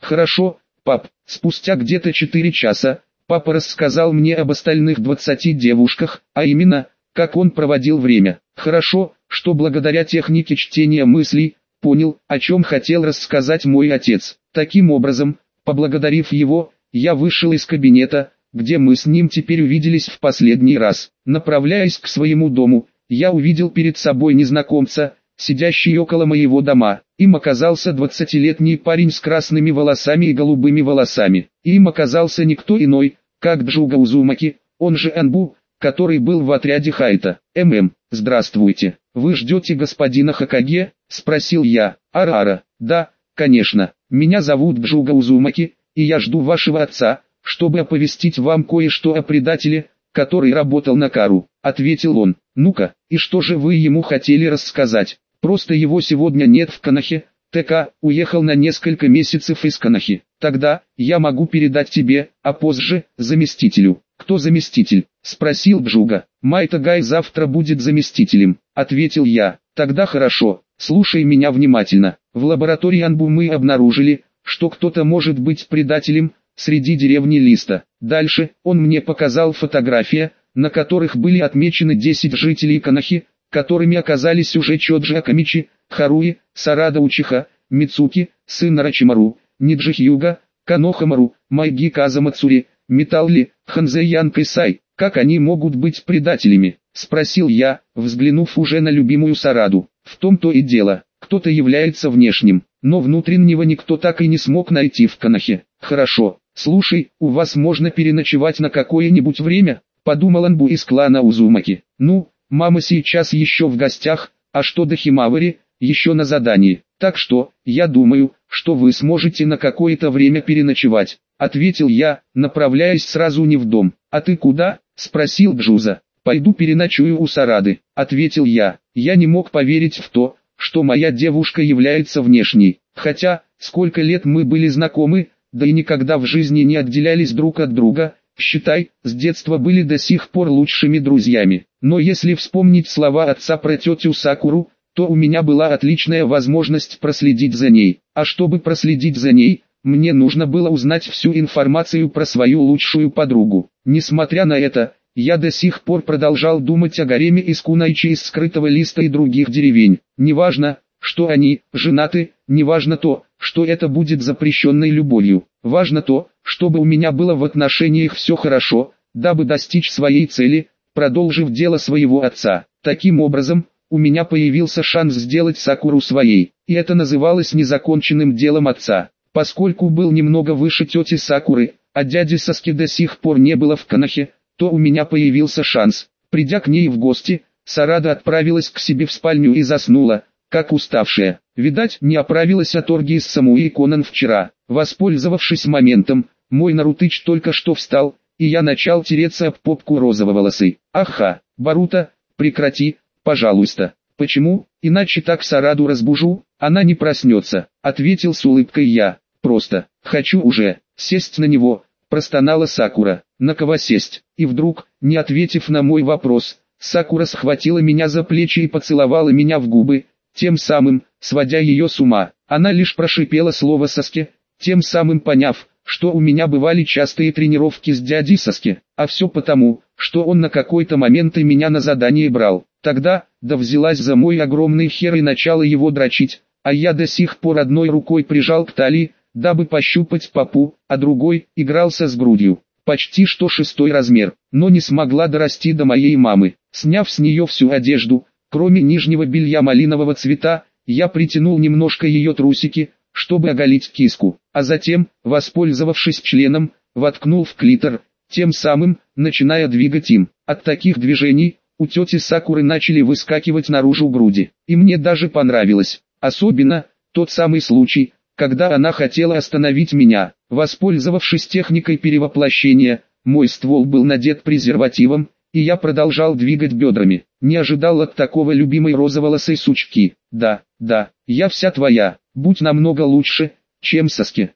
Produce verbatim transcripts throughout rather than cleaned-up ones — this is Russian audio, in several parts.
Хорошо, пап. Спустя где-то четыре часа, папа рассказал мне об остальных двадцати девушках, а именно, как он проводил время. Хорошо, что благодаря технике чтения мыслей, понял, о чем хотел рассказать мой отец. Таким образом, поблагодарив его, я вышел из кабинета, где мы с ним теперь увиделись в последний раз. Направляясь к своему дому, я увидел перед собой незнакомца, сидящий около моего дома. Им оказался двадцатилетний парень с красными волосами и голубыми волосами. Им оказался никто иной, как Джуга Узумаки, он же Анбу, который был в отряде Хайта. «ММ, здравствуйте, вы ждете господина Хокаге?» – спросил я. «Ара-ара, да, конечно, меня зовут Джуга Узумаки, и я жду вашего отца, чтобы оповестить вам кое-что о предателе, который работал на Кару», – ответил он. «Ну-ка, и что же вы ему хотели рассказать? Просто его сегодня нет в Конохе, ТК уехал на несколько месяцев из Конохи. Тогда, я могу передать тебе, а позже, заместителю». «Кто заместитель?» – спросил Джуга. «Майтагай завтра будет заместителем», – ответил я. «Тогда хорошо, слушай меня внимательно. В лаборатории Анбу мы обнаружили, что кто-то может быть предателем среди деревни Листа. Дальше, он мне показал фотографии, на которых были отмечены десять жителей Конохи, которыми оказались уже Чоджи Акамичи, Харуи, Сарада Учиха, Мицуки, сын Рачимару, Ниджи Хьюга, Канохамару, Майги Казамацури, Металли, Ханзэян Кайсай. «Как они могут быть предателями?» – спросил я, взглянув уже на любимую Сараду. «В том-то и дело, кто-то является внешним, но внутреннего никто так и не смог найти в Конохе». «Хорошо, слушай, у вас можно переночевать на какое-нибудь время?» – подумал Анбу из клана Узумаки. «Ну, мама сейчас еще в гостях, а что до Химавари, еще на задании. Так что, я думаю, что вы сможете на какое-то время переночевать», — ответил я, направляясь сразу не в дом. «А ты куда?» — спросил Джуза. «Пойду переночую у Сарады», — ответил я. Я не мог поверить в то, что моя девушка является внешней. Хотя, сколько лет мы были знакомы, да и никогда в жизни не отделялись друг от друга, считай, с детства были до сих пор лучшими друзьями. Но если вспомнить слова отца про тетю Сакуру, то у меня была отличная возможность проследить за ней. А чтобы проследить за ней, мне нужно было узнать всю информацию про свою лучшую подругу. Несмотря на это, я до сих пор продолжал думать о гареме из Кунайчи из Скрытого Листа и других деревень. Неважно, что они женаты, неважно то, что это будет запрещенной любовью. Важно то, чтобы у меня было в отношениях все хорошо, дабы достичь своей цели, продолжив дело своего отца. Таким образом, у меня появился шанс сделать Сакуру своей, и это называлось незаконченным делом отца. Поскольку был немного выше тети Сакуры, а дяди Саски до сих пор не было в Конохе, то у меня появился шанс. Придя к ней в гости, Сарада отправилась к себе в спальню и заснула, как уставшая. Видать, не оправилась от оргии с Самуи Конан вчера. Воспользовавшись моментом, мой Нарутыч только что встал, и я начал тереться об попку розововолосой. «Аха, Баруто, прекрати, пожалуйста». «Почему? Иначе так Сараду разбужу, она не проснется», — ответил с улыбкой я. «Просто, хочу уже сесть на него», — простонала Сакура. «На кого сесть?» И вдруг, не ответив на мой вопрос, Сакура схватила меня за плечи и поцеловала меня в губы, тем самым, сводя ее с ума. Она лишь прошипела слово Саске, тем самым поняв, что у меня бывали частые тренировки с дядей Саске, а все потому, что он на какой-то момент и меня на задание брал. Тогда, да взялась за мой огромный хер и начала его дрочить, а я до сих пор одной рукой прижал к талии, дабы пощупать попу, а другой игрался с грудью. Почти что шестой размер, но не смогла дорасти до моей мамы. Сняв с нее всю одежду, кроме нижнего белья малинового цвета, я притянул немножко ее трусики, чтобы оголить киску, а затем, воспользовавшись членом, воткнул в клитор, тем самым, начиная двигать им. От таких движений, у тети Сакуры начали выскакивать наружу груди, и мне даже понравилось, особенно, тот самый случай, когда она хотела остановить меня. Воспользовавшись техникой перевоплощения, мой ствол был надет презервативом, и я продолжал двигать бедрами. Не ожидал от такого любимой розоволосой сучки. Да, да, я вся твоя, будь намного лучше, чем Саске.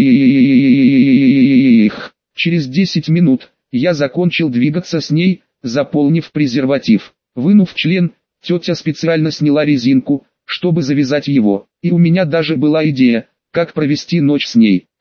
Ких. Через десять минут, я закончил двигаться с ней, заполнив презерватив. Вынув член, тетя специально сняла резинку, чтобы завязать его, и у меня даже была идея, как провести ночь с ней.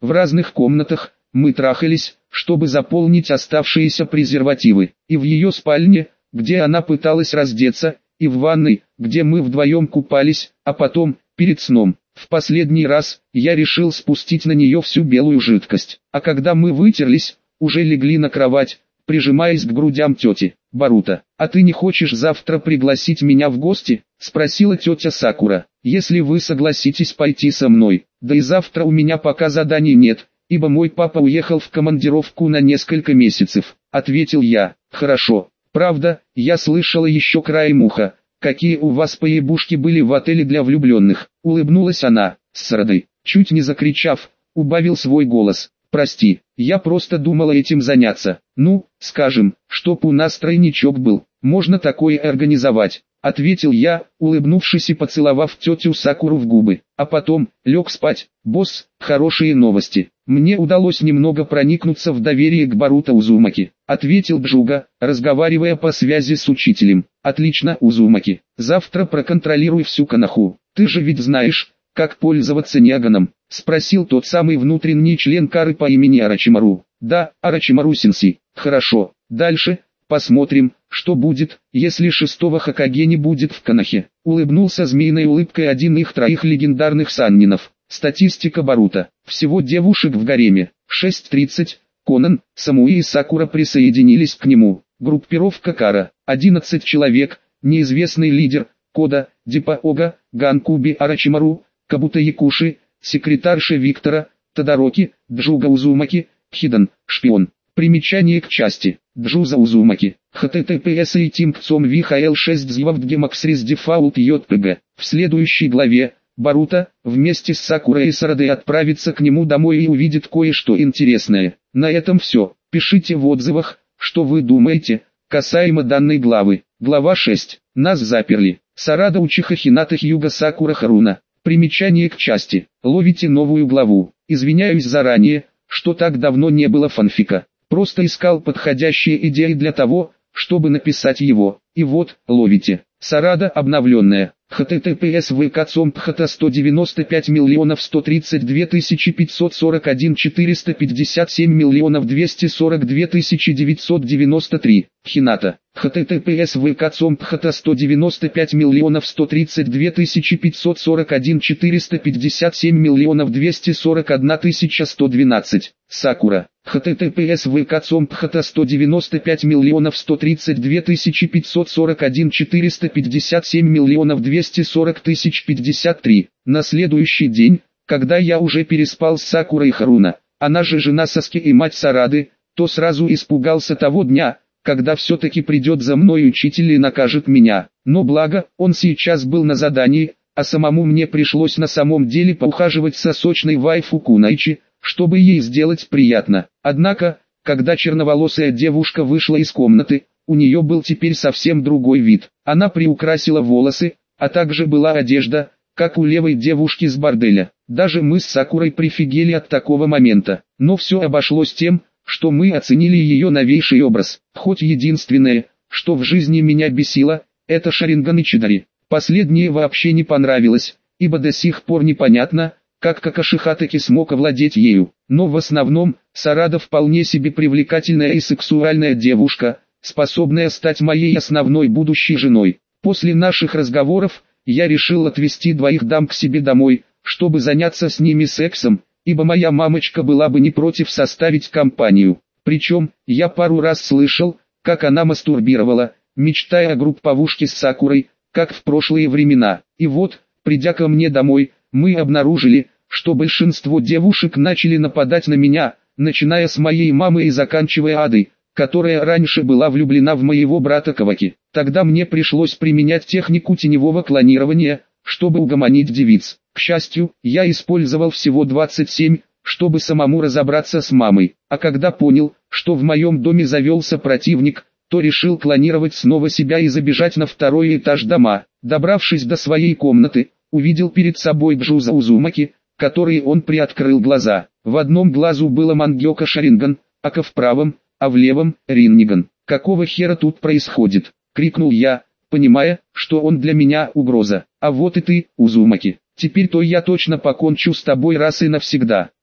В разных комнатах мы трахались, чтобы заполнить оставшиеся презервативы. И в ее спальне, где она пыталась раздеться, и в ванной, где мы вдвоем купались, а потом, перед сном, в последний раз, я решил спустить на нее всю белую жидкость. А когда мы вытерлись, уже легли на кровать, прижимаясь к грудям тети. «Боруто, а ты не хочешь завтра пригласить меня в гости?» – спросила тетя Сакура. «Если вы согласитесь пойти со мной, да и завтра у меня пока заданий нет, ибо мой папа уехал в командировку на несколько месяцев», – ответил я. «Хорошо. Правда, я слышала еще краем уха, какие у вас поебушки были в отеле для влюбленных», – улыбнулась она, с срадой, чуть не закричав, убавил свой голос. «Прости, я просто думала этим заняться. Ну, скажем, чтоб у нас тройничок был, можно такое организовать», — ответил я, улыбнувшись и поцеловав тетю Сакуру в губы. А потом, лег спать. «Босс, хорошие новости. Мне удалось немного проникнуться в доверие к Боруто Узумаки», — ответил Джуга, разговаривая по связи с учителем. «Отлично, Узумаки. Завтра проконтролируй всю Коноху. Ты же ведь знаешь, как пользоваться Няганом?» — спросил тот самый внутренний член Кары по имени Орочимару. «Да, Орочимару-сенсей. Хорошо. Дальше, посмотрим, что будет, если шестого Хокаге не будет в Конохе», — улыбнулся змеиной улыбкой один их троих легендарных саннинов. Статистика Боруто. Всего девушек в гареме. шесть тридцать. Конан, Самуи и Сакура присоединились к нему. Группировка Кара. одиннадцать человек. Неизвестный лидер. Кода, Дипа Ога, Ганкуби Орочимару, Кабута Якуши, секретарша Виктора, Тодороки, Джуга Узумаки, Хидан, шпион. Примечание к части. Джуза Узумаки. https и тимпцом вихл шесть звавдгемаксрис дефаулт йпг. В следующей главе, Боруто, вместе с Сакурой и Сарадой отправится к нему домой и увидит кое-что интересное. На этом все. Пишите в отзывах, что вы думаете, касаемо данной главы. Глава шесть. Нас заперли. Сарада Учиха Хината Хьюга Сакура Харуна. Примечание к части. Ловите новую главу. Извиняюсь заранее, что так давно не было фанфика. Просто искал подходящие идеи для того, чтобы написать его. И вот, ловите. Сарада обновленная. https vk.com.pht сто девяносто пять миллионов сто тридцать две тысячи пятьсот сорок один четыреста пятьдесят семь миллионов двести сорок две тысячи девятьсот девяносто три. Хината. https vk.com.pht сто девяносто пять миллионов сто тридцать две тысячи пятьсот сорок один четыреста пятьдесят семь миллионов двести сорок одна тысяча сто двенадцать. Сакура. https vk.com.pht сто девяносто пять миллионов сто тридцать две тысячи пятьсот сорок один четыреста пятьдесят семь миллионов двести сорок тысяч пятьдесят три. На следующий день, когда я уже переспал с Сакурой Харуна, она же жена Саски и мать Сарады, то сразу испугался того дня, когда все-таки придет за мной учитель и накажет меня. Но благо, он сейчас был на задании, а самому мне пришлось на самом деле поухаживать со сочной вайфу Кунайчи, чтобы ей сделать приятно. Однако, когда черноволосая девушка вышла из комнаты, у нее был теперь совсем другой вид. Она приукрасила волосы, а также была одежда, как у левой девушки с борделя. Даже мы с Сакурой прифигели от такого момента. Но все обошлось тем, что мы оценили ее новейший образ. Хоть единственное, что в жизни меня бесило, это Шаринган и Чидари. Последнее вообще не понравилось, ибо до сих пор непонятно, как Какаши Хатаки смог овладеть ею. Но в основном, Сарада вполне себе привлекательная и сексуальная девушка, способная стать моей основной будущей женой. После наших разговоров, я решил отвезти двоих дам к себе домой, чтобы заняться с ними сексом, ибо моя мамочка была бы не против составить компанию. Причем, я пару раз слышал, как она мастурбировала, мечтая о групповушке с Сакурой, как в прошлые времена. И вот, придя ко мне домой, мы обнаружили, что большинство девушек начали нападать на меня, начиная с моей мамы и заканчивая Адой, которая раньше была влюблена в моего брата Каваки. Тогда мне пришлось применять технику теневого клонирования, чтобы угомонить девиц. К счастью, я использовал всего двадцать семь, чтобы самому разобраться с мамой. А когда понял, что в моем доме завелся противник, то решил клонировать снова себя и забежать на второй этаж дома. Добравшись до своей комнаты, увидел перед собой Джуза Узумаки, который он приоткрыл глаза. В одном глазу было Мангёка Шаринган, ака в правом, а в левом — Ринниган. «Какого хера тут происходит?» — крикнул я, понимая, что он для меня угроза. «А вот и ты, Узумаки. Теперь-то я точно покончу с тобой раз и навсегда».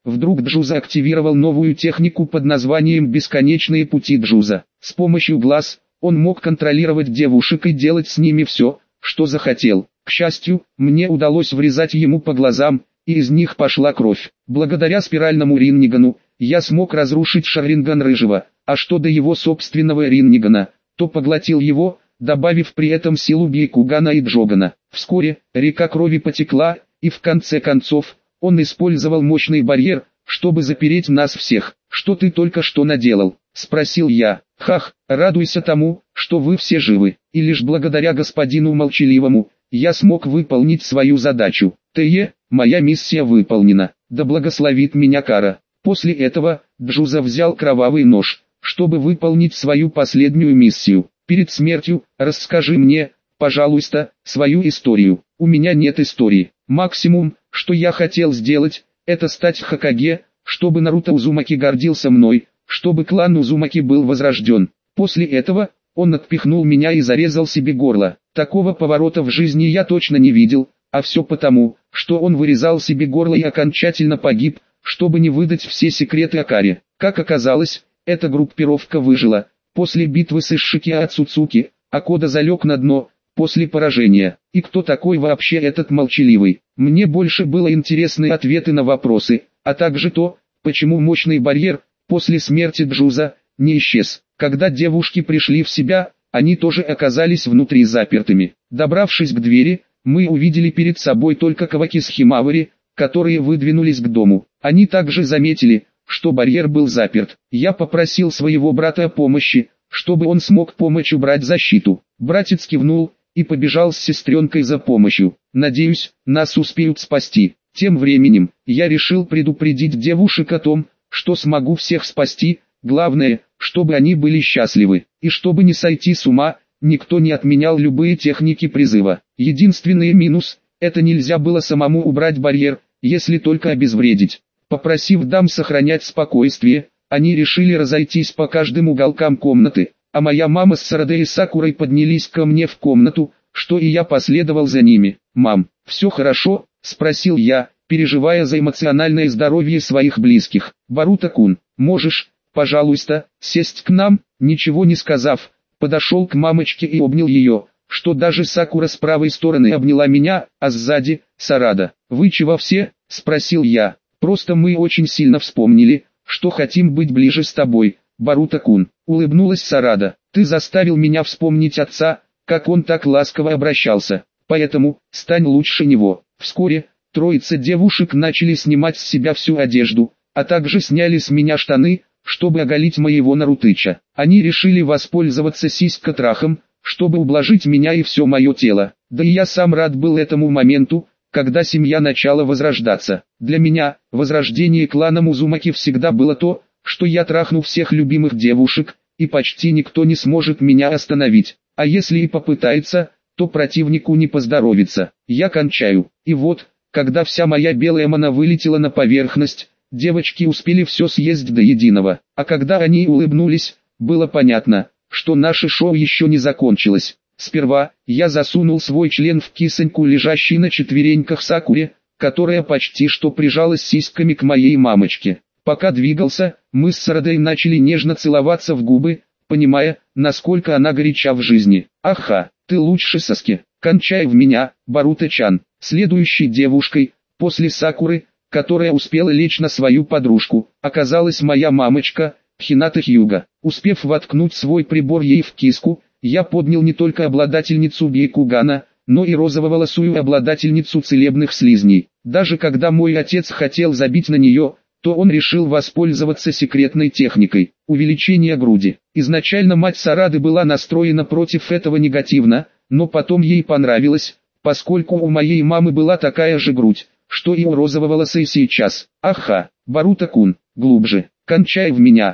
Вдруг Джуза активировал новую технику под названием «Бесконечные пути Джуза». С помощью глаз он мог контролировать девушек и делать с ними все, что захотел. К счастью, мне удалось врезать ему по глазам, и из них пошла кровь. Благодаря спиральному Риннигану я смог разрушить Шарринган Рыжего, а что до его собственного Риннигана, то поглотил его, добавив при этом силу Бейкугана и Джогана. Вскоре река крови потекла, и в конце концов он использовал мощный барьер, чтобы запереть нас всех. «Что ты только что наделал?» – спросил я. «Хах, радуйся тому, что вы все живы, и лишь благодаря господину Молчаливому я смог выполнить свою задачу. Тее, моя миссия выполнена, да благословит меня Кара». После этого Джуза взял кровавый нож, чтобы выполнить свою последнюю миссию. «Перед смертью расскажи мне, пожалуйста, свою историю». «У меня нет истории. Максимум, что я хотел сделать, это стать Хокаге, чтобы Наруто Узумаки гордился мной, чтобы клан Узумаки был возрожден». После этого он отпихнул меня и зарезал себе горло. Такого поворота в жизни я точно не видел, а все потому, что он вырезал себе горло и окончательно погиб, чтобы не выдать все секреты Акари. Как оказалось, эта группировка выжила. После битвы с Ишики Ацуцуки, Акода залег на дно, после поражения. И кто такой вообще этот Молчаливый? Мне больше было интересны ответы на вопросы, а также то, почему мощный барьер, после смерти Джуза, не исчез. Когда девушки пришли в себя, они тоже оказались внутри запертыми. Добравшись к двери, мы увидели перед собой только Каваки с Химавари, которые выдвинулись к дому. Они также заметили, что барьер был заперт. Я попросил своего брата о помощи, чтобы он смог помочь убрать защиту. Братец кивнул и побежал с сестренкой за помощью. «Надеюсь, нас успеют спасти». Тем временем, я решил предупредить девушек о том, что смогу всех спасти, главное, чтобы они были счастливы. И чтобы не сойти с ума, никто не отменял любые техники призыва. Единственный минус – это нельзя было самому убрать барьер, если только обезвредить. Попросив дам сохранять спокойствие, они решили разойтись по каждым уголкам комнаты, а моя мама с Сараде и Сакурой поднялись ко мне в комнату, что и я последовал за ними. «Мам, все хорошо?» – спросил я, переживая за эмоциональное здоровье своих близких. «Боруто-кун, можешь, пожалуйста, сесть к нам?» Ничего не сказав, подошел к мамочке и обнял ее, что даже Сакура с правой стороны обняла меня, а сзади – Сарада. «Вы чего все?» – спросил я. «Просто мы очень сильно вспомнили, что хотим быть ближе с тобой, Боруто-кун», — улыбнулась Сарада. «Ты заставил меня вспомнить отца, как он так ласково обращался, поэтому стань лучше него». Вскоре троица девушек начали снимать с себя всю одежду, а также сняли с меня штаны, чтобы оголить моего Нарутыча. Они решили воспользоваться сиськотрахом, чтобы ублажить меня и все мое тело. Да и я сам рад был этому моменту, когда семья начала возрождаться. Для меня, возрождение клана Узумаки всегда было то, что я трахну всех любимых девушек, и почти никто не сможет меня остановить. А если и попытается, то противнику не поздоровится. Я кончаю. И вот, когда вся моя белая мана вылетела на поверхность, девочки успели все съесть до единого. А когда они улыбнулись, было понятно, что наше шоу еще не закончилось. Сперва, я засунул свой член в кисоньку, лежащей на четвереньках Сакуре, которая почти что прижалась сиськами к моей мамочке. Пока двигался, мы с Сарадой начали нежно целоваться в губы, понимая, насколько она горяча в жизни. «Аха, ты лучше Саски, кончай в меня, Боруто-чан». Следующей девушкой, после Сакуры, которая успела лечь на свою подружку, оказалась моя мамочка, Хината Хьюга. Успев воткнуть свой прибор ей в киску, я поднял не только обладательницу Бейкугана, но и розово-волосую обладательницу целебных слизней. Даже когда мой отец хотел забить на нее, то он решил воспользоваться секретной техникой – увеличения груди. Изначально мать Сарады была настроена против этого негативно, но потом ей понравилось, поскольку у моей мамы была такая же грудь, что и у розового-волосой сейчас. «Аха, Боруто-кун, глубже, кончай в меня».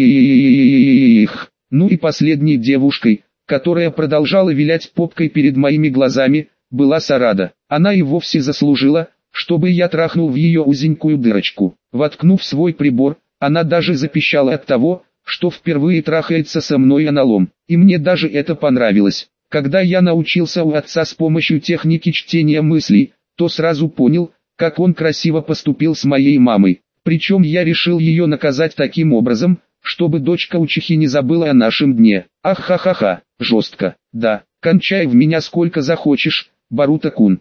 Ну и последней девушкой, которая продолжала вилять попкой перед моими глазами, была Сарада. Она и вовсе заслужила, чтобы я трахнул в ее узенькую дырочку. Воткнув свой прибор, она даже запищала от того, что впервые трахается со мной аналом. И мне даже это понравилось. Когда я научился у отца с помощью техники чтения мыслей, то сразу понял, как он красиво поступил с моей мамой. Причем я решил ее наказать таким образом, чтобы дочка учихи не забыла о нашем дне. Ах-ха-ха-ха, жестко. Да, кончай в меня сколько захочешь, Боруто-кун.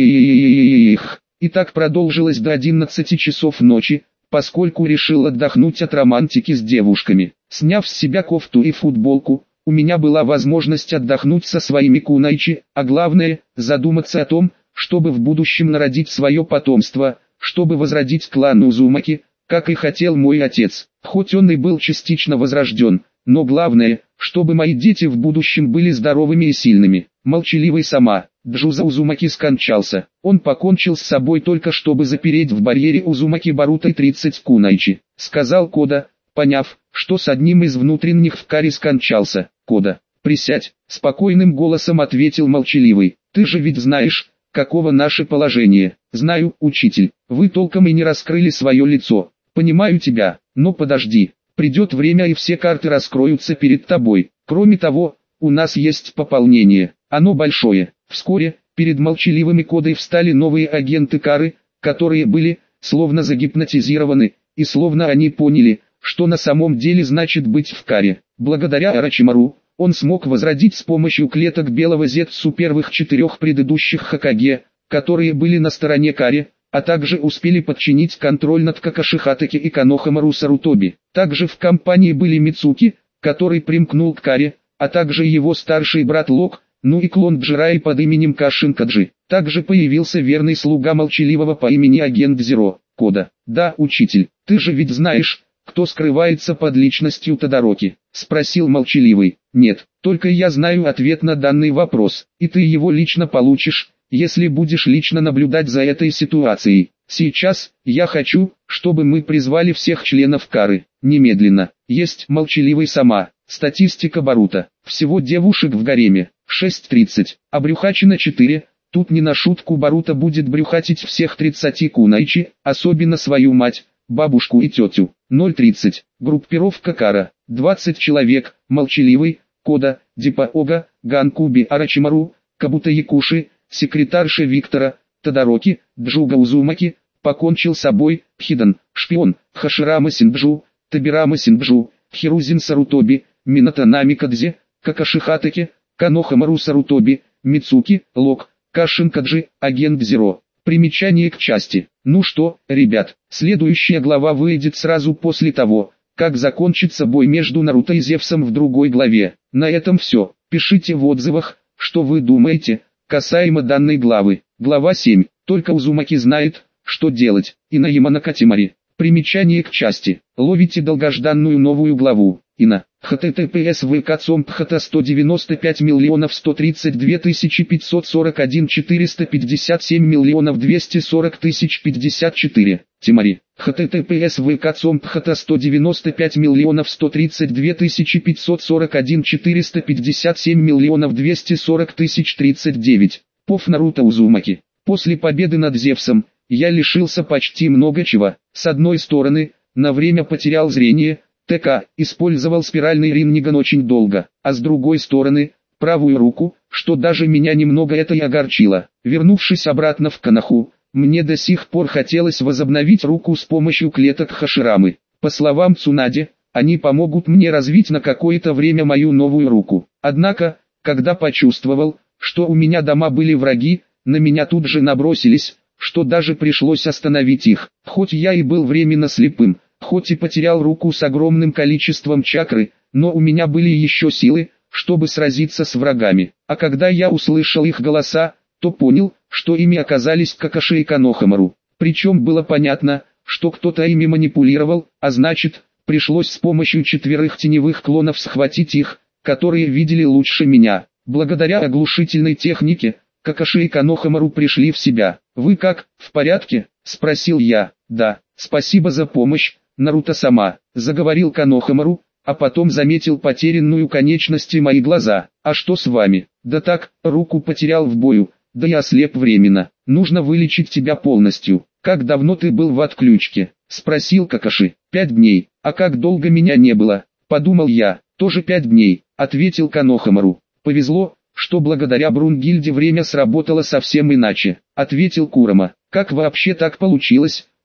Их. И так продолжилось до одиннадцати часов ночи, поскольку решил отдохнуть от романтики с девушками. Сняв с себя кофту и футболку, у меня была возможность отдохнуть со своими кунайчи, а главное, задуматься о том, чтобы в будущем народить свое потомство, чтобы возродить клан Узумаки, как и хотел мой отец. Хоть он и был частично возрожден, но главное, чтобы мои дети в будущем были здоровыми и сильными. Молчаливый сама, Джуза Узумаки скончался. Он покончил с собой только чтобы запереть в барьере Узумаки Боруто тридцать кунайчи, сказал Кода, поняв, что с одним из внутренних в каре скончался. Кода, присядь, спокойным голосом ответил молчаливый. Ты же ведь знаешь, каково наше положение. Знаю, учитель, вы толком и не раскрыли свое лицо. Понимаю тебя, но подожди, придет время и все карты раскроются перед тобой. Кроме того, у нас есть пополнение, оно большое. Вскоре, перед молчаливыми Кодой встали новые агенты кары, которые были, словно загипнотизированы, и словно они поняли, что на самом деле значит быть в каре. Благодаря Орочимару, он смог возродить с помощью клеток белого зетсу первых четырех предыдущих Хокаге, которые были на стороне каре, а также успели подчинить контроль над Какаши Хатаки и Канохамару Сарутоби. Также в компании были Мицуки, который примкнул к каре, а также его старший брат Лок, ну и клон Джирай под именем Кашинкаджи. Также появился верный слуга молчаливого по имени агент Зеро, Кода. Да, учитель, ты же ведь знаешь, кто скрывается под личностью Тодороки? Спросил молчаливый. Нет, только я знаю ответ на данный вопрос, и ты его лично получишь, если будешь лично наблюдать за этой ситуацией. Сейчас, я хочу, чтобы мы призвали всех членов кары. Немедленно. Есть молчаливый сама. Статистика Боруто. Всего девушек в гареме шесть тридцать, а брюхачина четыре. Тут не на шутку Боруто будет брюхатить всех тридцати кунайчи, особенно свою мать, бабушку и тетю. ноль тридцать. Группировка кара. двадцать человек. Молчаливый, Кода, Дипаога, Ганкуби Орочимару, Кабута Якуши, секретарша Виктора, Тодороки, Джуга Узумаки, покончил с собой, Хидан, шпион, Хаширама Синджу, Табирама Синджу, Хирузин Сарутоби, Минато Намикадзе, Какаши Хатаки, Канохамару Сарутоби, Мицуки, Лок, Кашинкаджи, агент Зеро. Примечание к части. Ну что, ребят, следующая глава выйдет сразу после того, как закончится бой между Наруто и Зевсом в другой главе. На этом все. Пишите в отзывах, что вы думаете касаемо данной главы. Глава семь. Только Узумаки знает, что делать. Инаима Накатимари. Примечание к части. Ловите долгожданную новую главу. Ина. https vk.com.pht сто девяносто пять миллионов сто тридцать две тысячи пятьсот сорок один четыреста пятьдесят семь миллионов двести сорок тысяч пятьдесят четыре. Тимари. https vk.com.pht сто девяносто пять миллионов сто тридцать две тысячи пятьсот сорок один четыреста пятьдесят семь миллионов двести сорок тысяч тридцать девять. Пов Наруто Узумаки. После победы над Зевсом, я лишился почти много чего. С одной стороны, на время потерял зрение, ТК, использовал спиральный Ринниган очень долго, а с другой стороны, правую руку, что даже меня немного это и огорчило. Вернувшись обратно в Каноху, мне до сих пор хотелось возобновить руку с помощью клеток Хаширамы. По словам Цунаде, они помогут мне развить на какое-то время мою новую руку. Однако, когда почувствовал, что у меня дома были враги, на меня тут же набросились, что даже пришлось остановить их. Хоть я и был временно слепым, хоть и потерял руку с огромным количеством чакры, но у меня были еще силы, чтобы сразиться с врагами. А когда я услышал их голоса, то понял, что ими оказались Какаши и Канохамару. Причем было понятно, что кто-то ими манипулировал, а значит, пришлось с помощью четверых теневых клонов схватить их, которые видели лучше меня. Благодаря оглушительной технике, Какаши и Канохамару пришли в себя. «Вы как, в порядке?» – спросил я. «Да, спасибо за помощь, Наруто-сама», – заговорил Канохамару, а потом заметил потерянную конечность и мои глаза. «А что с вами?» «Да так, руку потерял в бою, да и ослеп временно. Нужно вылечить тебя полностью». «Как давно ты был в отключке?» – спросил Какаши. «Пять дней. А как долго меня не было?» – подумал я. «Тоже пять дней», – ответил Канохамару. «Повезло, что благодаря Брунгильде время сработало совсем иначе», — ответил Курама. «Как вообще так получилось,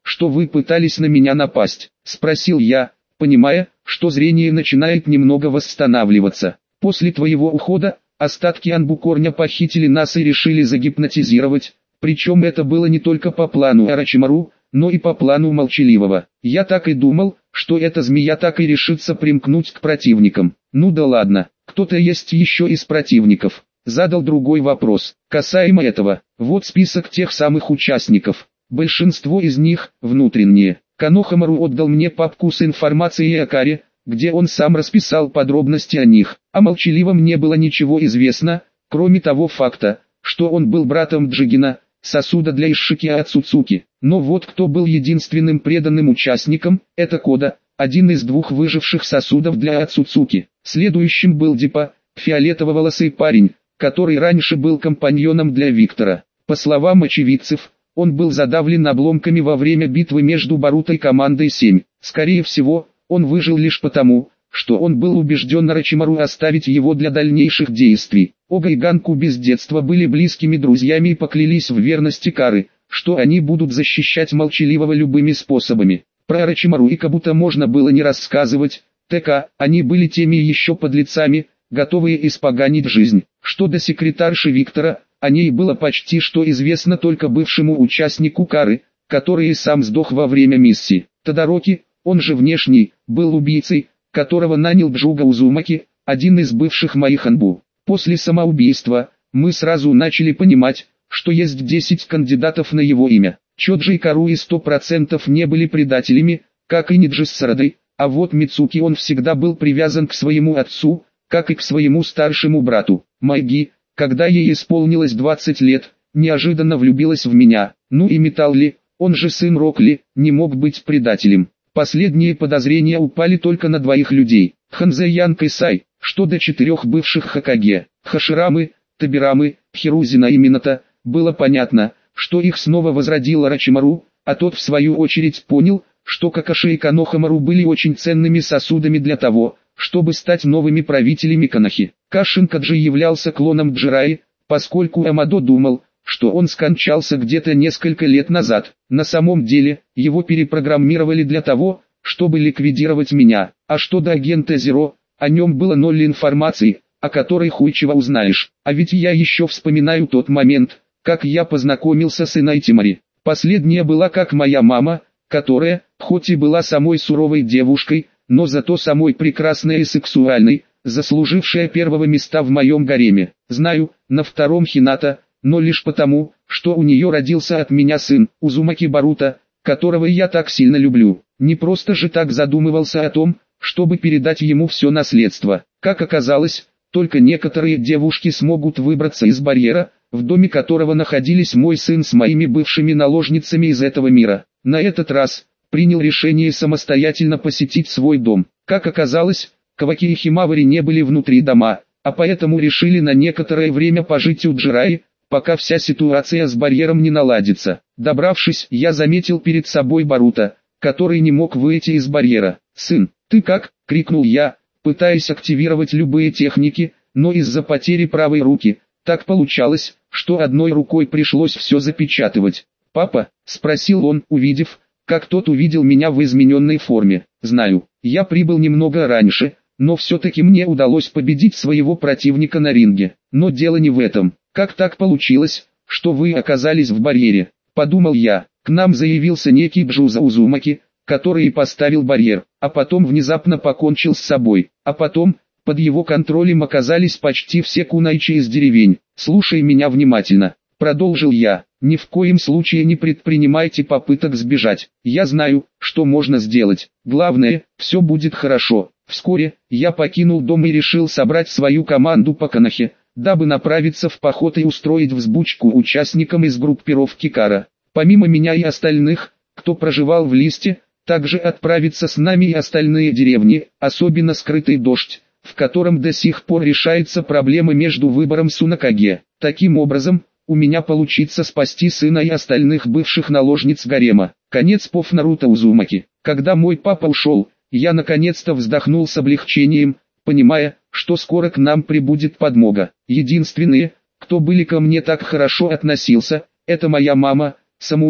что вы пытались на меня напасть?» – спросил я, понимая, что зрение начинает немного восстанавливаться. «После твоего ухода, остатки Анбу-корня похитили нас и решили загипнотизировать, причем это было не только по плану Орочимару, но и по плану Молчаливого. Я так и думал, что эта змея так и решится примкнуть к противникам. Ну да ладно, кто-то есть еще из противников?» Задал другой вопрос. Касаемо этого, вот список тех самых участников. Большинство из них внутренние. Канохамару отдал мне папку с информацией о Каре, где он сам расписал подробности о них. О Молчаливом не было ничего известно, кроме того факта, что он был братом Джигина, сосуда для Ишики Ацуцуки. Но вот кто был единственным преданным участником, это Кода, один из двух выживших сосудов для Ацуцуки. Следующим был Дипа, фиолетово-волосый парень, который раньше был компаньоном для Виктора. По словам очевидцев, он был задавлен обломками во время битвы между Боруто и командой семь. Скорее всего, он выжил лишь потому, что он был убежден Орочимару оставить его для дальнейших действий. Ога и Ганкуби с детства были близкими друзьями и поклялись в верности Кары, что они будут защищать Молчаливого любыми способами. Про Орочимару и Кабуто можно было не рассказывать, ТК, они были теми еще подлецами, готовые испоганить жизнь. Что до секретарши Виктора, о ней было почти что известно только бывшему участнику Кары, который и сам сдох во время миссии. Тодороки, он же внешний, был убийцей, которого нанял Джуга Узумаки, один из бывших моих Анбу. После самоубийства, мы сразу начали понимать, что есть десять кандидатов на его имя. Чоджи и Каруи сто процентов не были предателями, как и Ниджи с Сарадой, а вот Мицуки он всегда был привязан к своему отцу, как и к своему старшему брату. Майги, когда ей исполнилось двадцать лет, неожиданно влюбилась в меня. Ну и Металли, он же сын Рокли, не мог быть предателем. Последние подозрения упали только на двоих людей. Ханзе Янг и Сай. Что до четырех бывших Хокаге, Хаширамы, Табирамы, Хирузина и Минато, было понятно, что их снова возродил Орочимару, а тот в свою очередь понял, что Какаши и Канохамару были очень ценными сосудами для того, чтобы стать новыми правителями Канохи. Кашинкаджи являлся клоном Джираи, поскольку Амадо думал, что он скончался где-то несколько лет назад. На самом деле, его перепрограммировали для того, чтобы ликвидировать меня. А что до агента Зеро, о нем было ноль информации, о которой хуй чего узнаешь. А ведь я еще вспоминаю тот момент, как я познакомился с Инайтимари. Последняя была как моя мама, которая, хоть и была самой суровой девушкой, но зато самой прекрасной и сексуальной, заслужившая первого места в моем гареме. Знаю, на втором Хината, но лишь потому, что у нее родился от меня сын, Узумаки Боруто, которого я так сильно люблю. Не просто же так задумывался о том, чтобы передать ему все наследство. Как оказалось, только некоторые девушки смогут выбраться из барьера, в доме которого находились мой сын с моими бывшими наложницами из этого мира. На этот раз принял решение самостоятельно посетить свой дом. Как оказалось, Каваки и Химавари не были внутри дома, а поэтому решили на некоторое время пожить у Джираи, пока вся ситуация с барьером не наладится. Добравшись, я заметил перед собой Боруто, который не мог выйти из барьера. «Сын, ты как?» — крикнул я, пытаясь активировать любые техники, но из-за потери правой руки, так получалось, что одной рукой пришлось все запечатывать. «Папа?» — спросил он, увидев, как тот увидел меня в измененной форме. «Знаю, я прибыл немного раньше, но все-таки мне удалось победить своего противника на ринге. Но дело не в этом. Как так получилось, что вы оказались в барьере?» — подумал я. К нам заявился некий Джуза Узумаки, который и поставил барьер, а потом внезапно покончил с собой. А потом, под его контролем оказались почти все кунайчи из деревень. «Слушай меня внимательно», — продолжил я. «Ни в коем случае не предпринимайте попыток сбежать. Я знаю, что можно сделать. Главное, все будет хорошо». Вскоре, я покинул дом и решил собрать свою команду по Канохе, дабы направиться в поход и устроить взбучку участникам из группировки Кара. Помимо меня и остальных, кто проживал в Листе, также отправиться с нами и остальные деревни, особенно Скрытый Дождь, в котором до сих пор решается проблема между выбором Сунакаге. Таким образом, у меня получится спасти сына и остальных бывших наложниц гарема. Конец пов Наруто Узумаки. Когда мой папа ушел, я наконец-то вздохнул с облегчением, понимая, что скоро к нам прибудет подмога. Единственные, кто были ко мне так хорошо относился, это моя мама, Самуи,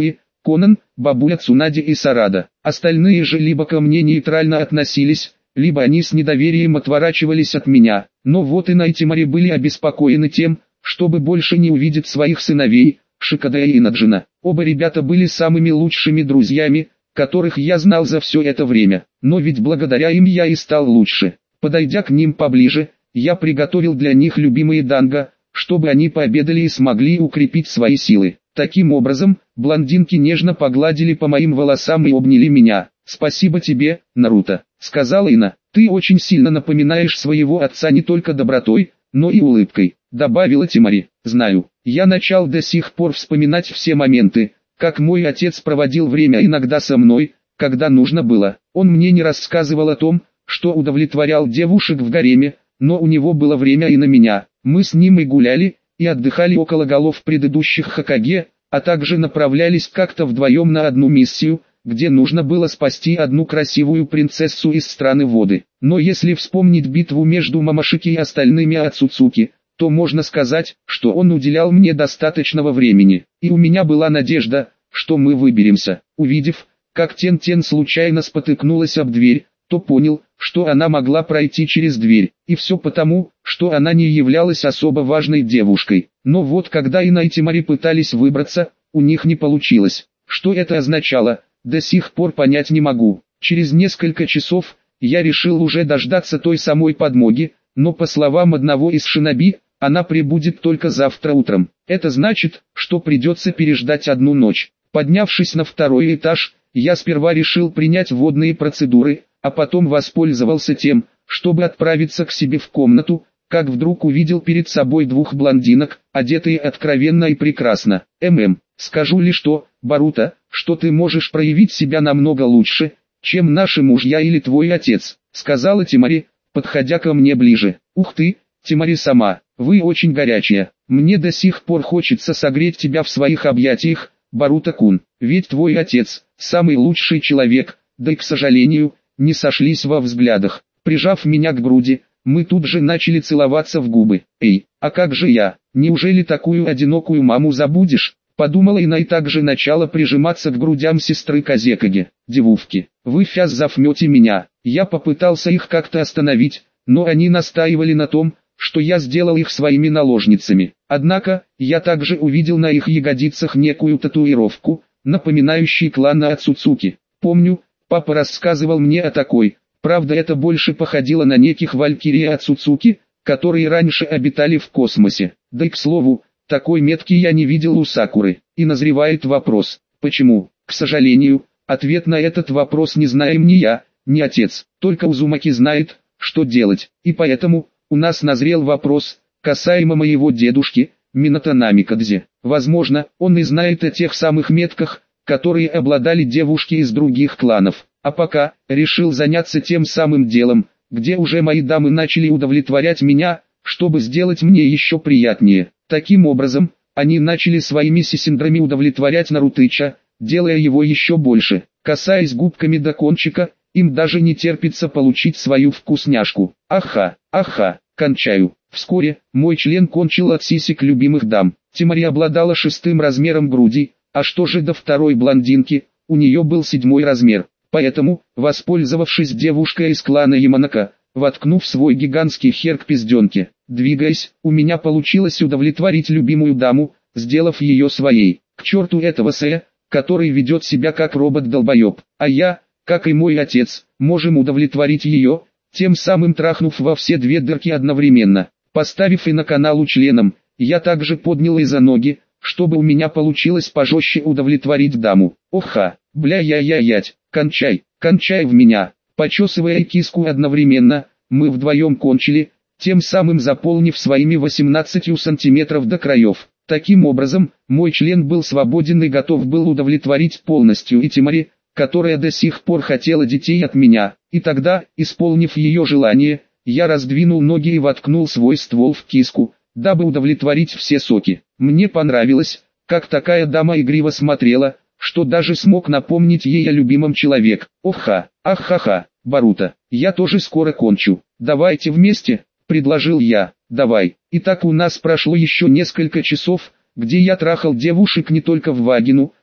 Конан, бабуля Цунади и Сарада. Остальные же либо ко мне нейтрально относились, либо они с недоверием отворачивались от меня. Но вот и Найтимари были обеспокоены тем, чтобы больше не увидеть своих сыновей, Шикадая и Наджина. Оба ребята были самыми лучшими друзьями, которых я знал за все это время. Но ведь благодаря им я и стал лучше. Подойдя к ним поближе, я приготовил для них любимые данго, чтобы они пообедали и смогли укрепить свои силы. Таким образом, блондинки нежно погладили по моим волосам и обняли меня. «Спасибо тебе, Наруто», — сказала Ина. «Ты очень сильно напоминаешь своего отца не только добротой, но и улыбкой», — добавила Тимари. «Знаю». Я начал до сих пор вспоминать все моменты, как мой отец проводил время иногда со мной, когда нужно было. Он мне не рассказывал о том, что удовлетворял девушек в гареме, но у него было время и на меня. Мы с ним и гуляли, и отдыхали около голов предыдущих Хокаге, а также направлялись как-то вдвоем на одну миссию, где нужно было спасти одну красивую принцессу из страны воды. Но если вспомнить битву между Мамашики и остальными Ацуцуки, то можно сказать, что он уделял мне достаточного времени. И у меня была надежда, что мы выберемся. Увидев, как Тен-Тен случайно спотыкнулась об дверь, то понял, что она могла пройти через дверь. И все потому, что она не являлась особо важной девушкой. Но вот когда Ина и Тимари пытались выбраться, у них не получилось. Что это означало, до сих пор понять не могу. Через несколько часов, я решил уже дождаться той самой подмоги, но по словам одного из шиноби, она прибудет только завтра утром. Это значит, что придется переждать одну ночь. Поднявшись на второй этаж, я сперва решил принять водные процедуры, а потом воспользовался тем, чтобы отправиться к себе в комнату, как вдруг увидел перед собой двух блондинок, одетые откровенно и прекрасно. ММ, скажу лишь то, Боруто, что ты можешь проявить себя намного лучше, чем наши мужья или твой отец, сказала Тимари, подходя ко мне ближе. Ух ты, Тимари сама, вы очень горячая. Мне до сих пор хочется согреть тебя в своих объятиях, Боруто-кун, ведь твой отец, самый лучший человек, да и, к сожалению, не сошлись во взглядах. Прижав меня к груди, мы тут же начали целоваться в губы. Эй, а как же я, неужели такую одинокую маму забудешь? Подумала Ина и также начала прижиматься к грудям сестры Казекаги. Девушки, вы фяз зафмете меня. Я попытался их как-то остановить, но они настаивали на том, что я сделал их своими наложницами. Однако, я также увидел на их ягодицах некую татуировку, напоминающую клан Ацуцуки. Помню, папа рассказывал мне о такой, правда это больше походило на неких валькирий Ацуцуки, которые раньше обитали в космосе. Да и к слову, такой метки я не видел у Сакуры. И назревает вопрос, почему? К сожалению, ответ на этот вопрос не знаем ни я, ни отец. Только Узумаки знает, что делать. И поэтому, у нас назрел вопрос, касаемо моего дедушки, Минато Намикадзе. Возможно, он и знает о тех самых метках, которые обладали девушки из других кланов. А пока, решил заняться тем самым делом, где уже мои дамы начали удовлетворять меня, чтобы сделать мне еще приятнее. Таким образом, они начали своими сисиндрами удовлетворять Нарутыча, делая его еще больше. Касаясь губками до кончика, им даже не терпится получить свою вкусняшку. Аха, аха, кончаю. Вскоре, мой член кончил от сисек любимых дам. Тимари обладала шестым размером груди, а что же до второй блондинки, у нее был седьмой размер. Поэтому, воспользовавшись девушкой из клана Яманака, воткнув свой гигантский хер к пизденке, двигаясь, у меня получилось удовлетворить любимую даму, сделав ее своей. К черту этого Сэ, который ведет себя как робот-долбоеб, а я, как и мой отец, можем удовлетворить ее, тем самым трахнув во все две дырки одновременно. Поставив и на каналу членом, я также поднял и за ноги, чтобы у меня получилось пожестче удовлетворить даму. Оха, бля-я-я-ять, кончай, кончай в меня. Почесывая киску одновременно, мы вдвоем кончили, тем самым заполнив своими восемнадцатью сантиметров до краев. Таким образом, мой член был свободен и готов был удовлетворить полностью и Тимари, которая до сих пор хотела детей от меня. И тогда, исполнив ее желание, я раздвинул ноги и воткнул свой ствол в киску, дабы удовлетворить все соки. Мне понравилось, как такая дама игриво смотрела, что даже смог напомнить ей о любимом человеке. Оха, ахаха, Боруто, я тоже скоро кончу. Давайте вместе, предложил я. Давай. Итак, у нас прошло еще несколько часов, где я трахал девушек не только в вагину,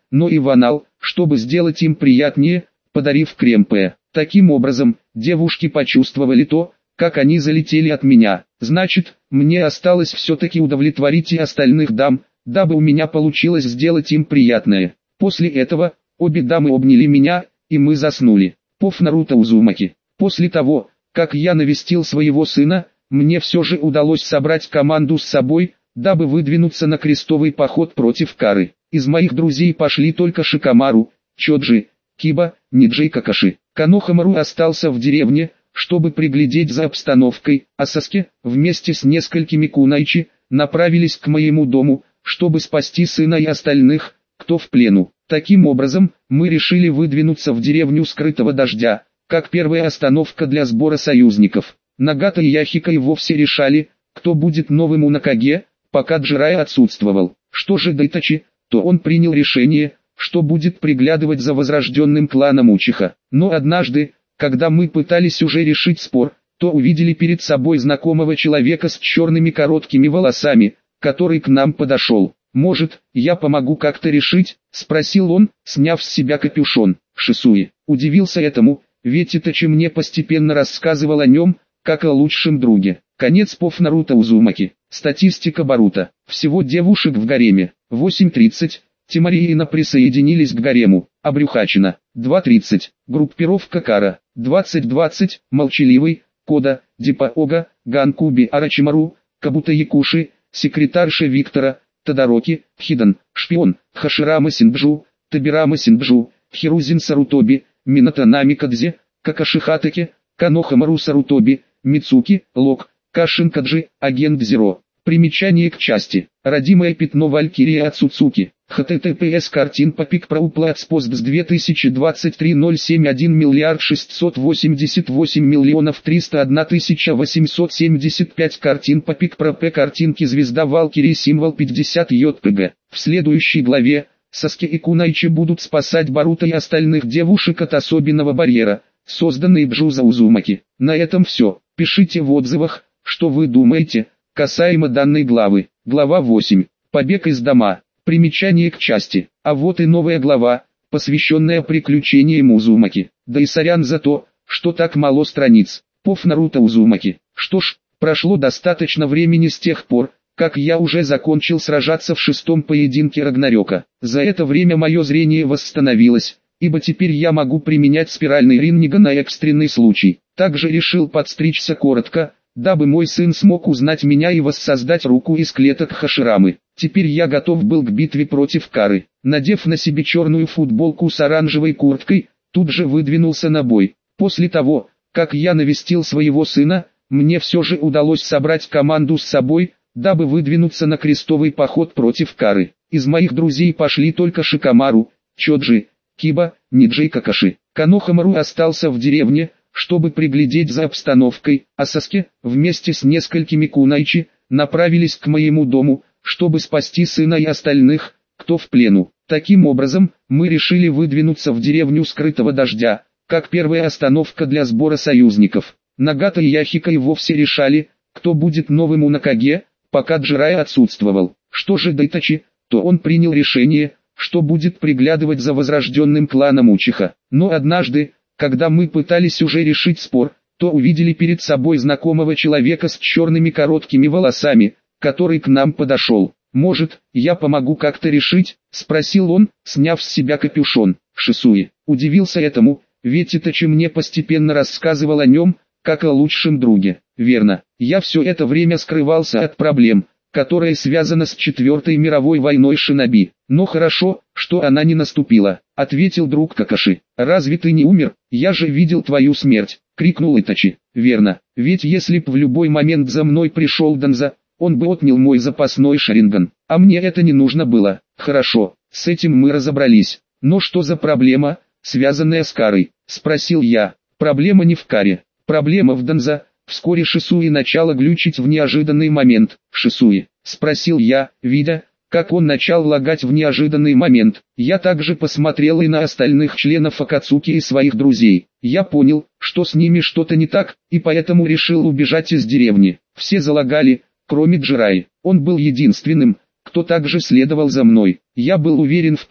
но и вонал, чтобы сделать им приятнее, подарив крем П. Таким образом, девушки почувствовали то, как они залетели от меня. Значит, мне осталось все-таки удовлетворить и остальных дам, дабы у меня получилось сделать им приятное. После этого, обе дамы обняли меня, и мы заснули. Пов Наруто Узумаки. После того, как я навестил своего сына, мне все же удалось собрать команду с собой, дабы выдвинуться на крестовый поход против Кары. Из моих друзей пошли только Шикамару, Чоджи, Киба, Ниджей Какаши. Канохамару остался в деревне, чтобы приглядеть за обстановкой, а Саске, вместе с несколькими кунайчи, направились к моему дому, чтобы спасти сына и остальных, кто в плену. Таким образом, мы решили выдвинуться в деревню Скрытого Дождя, как первая остановка для сбора союзников. Нагата и Яхика и вовсе решали, кто будет новым Унакаге, пока Джирай отсутствовал. Что же до Итачи, то он принял решение, что будет приглядывать за возрожденным кланом Учиха. Но однажды, когда мы пытались уже решить спор, то увидели перед собой знакомого человека с черными короткими волосами, который к нам подошел. «Может, я помогу как-то решить?» – спросил он, сняв с себя капюшон. Шисуи удивился этому, ведь Итачи мне постепенно рассказывал о нем, как о лучшем друге. Конец Пов Наруто Узумаки. Статистика Боруто. Всего девушек в гареме восемь тридцать. Тимари и Ина присоединились к гарему. Обрюхачина. два тридцать. Группировка Кара. двадцать двадцать. Молчаливый. Кода. Дипа Ога. Ганкуби Арачимару. Кабута Якуши. Секретарша Виктора. Тодароки. Хидан. Шпион. Хаширама Синджу. Табирама Синджу. Хирузин Сарутоби. Минато Намикадзе. Какашихатаке. Канохамару Сарутоби. Мицуки. Лок. Кашинкаджи. Агент Зеро. Примечание к части. Родимое пятно Валькирии от Суцуки. https картин попик проуплатспост с две тысячи двадцать три ноль семь один миллиард шестьсот восемьдесят восемь миллионов триста одна тысяча восемьсот семьдесят пять картин попик про п картинки звезда Валкирии символ пятьдесят йпг. В следующей главе, Саске и Кунайчи будут спасать Боруто и остальных девушек от особенного барьера, созданный Бжуза Узумаки. На этом все. Пишите в отзывах, что вы думаете касаемо данной главы. Глава восемь. Побег из дома. Примечание к части. А вот и новая глава, посвященная приключениям Узумаки. Да и сорян за то, что так мало страниц. Пов Наруто Узумаки. Что ж, прошло достаточно времени с тех пор, как я уже закончил сражаться в шестом поединке Рагнарёка. За это время мое зрение восстановилось, ибо теперь я могу применять спиральный риннига на экстренный случай. Также решил подстричься коротко, дабы мой сын смог узнать меня и воссоздать руку из клеток Хаширамы. Теперь я готов был к битве против Кары. Надев на себе черную футболку с оранжевой курткой, тут же выдвинулся на бой. После того, как я навестил своего сына, мне все же удалось собрать команду с собой, дабы выдвинуться на крестовый поход против Кары. Из моих друзей пошли только Шикамару, Чоджи, Киба, Ниджей Какаши. Канохамару остался в деревне, чтобы приглядеть за обстановкой, а Саске, вместе с несколькими кунайчи, направились к моему дому, чтобы спасти сына и остальных, кто в плену. Таким образом, мы решили выдвинуться в деревню Скрытого Дождя, как первая остановка для сбора союзников. Нагата и Яхика и вовсе решали, кто будет новым Унакаге, пока Джирай отсутствовал. Что же до Итачи, то он принял решение, что будет приглядывать за возрожденным кланом Учиха. Но однажды, когда мы пытались уже решить спор, то увидели перед собой знакомого человека с черными короткими волосами, который к нам подошел. «Может, я помогу как-то решить?» – спросил он, сняв с себя капюшон. Шисуи удивился этому, ведь Итачи мне постепенно рассказывал о нем, как о лучшем друге. «Верно, я все это время скрывался от проблем, которая связана с Четвертой мировой войной Шиноби. Но хорошо, что она не наступила», — ответил друг Какаши. «Разве ты не умер? Я же видел твою смерть», — крикнул Итачи. «Верно, ведь если б в любой момент за мной пришел Данза, он бы отнял мой запасной шаринган, а мне это не нужно было». «Хорошо, с этим мы разобрались. Но что за проблема, связанная с Карой?» — спросил я. «Проблема не в Каре, проблема в Данза». Вскоре Шисуи начало глючить в неожиданный момент. «Шисуи?» — спросил я, видя, как он начал лагать в неожиданный момент. Я также посмотрел и на остальных членов Акацуки и своих друзей. Я понял, что с ними что-то не так, и поэтому решил убежать из деревни. Все залагали, кроме Джираи. Он был единственным, кто также следовал за мной. Я был уверен в том,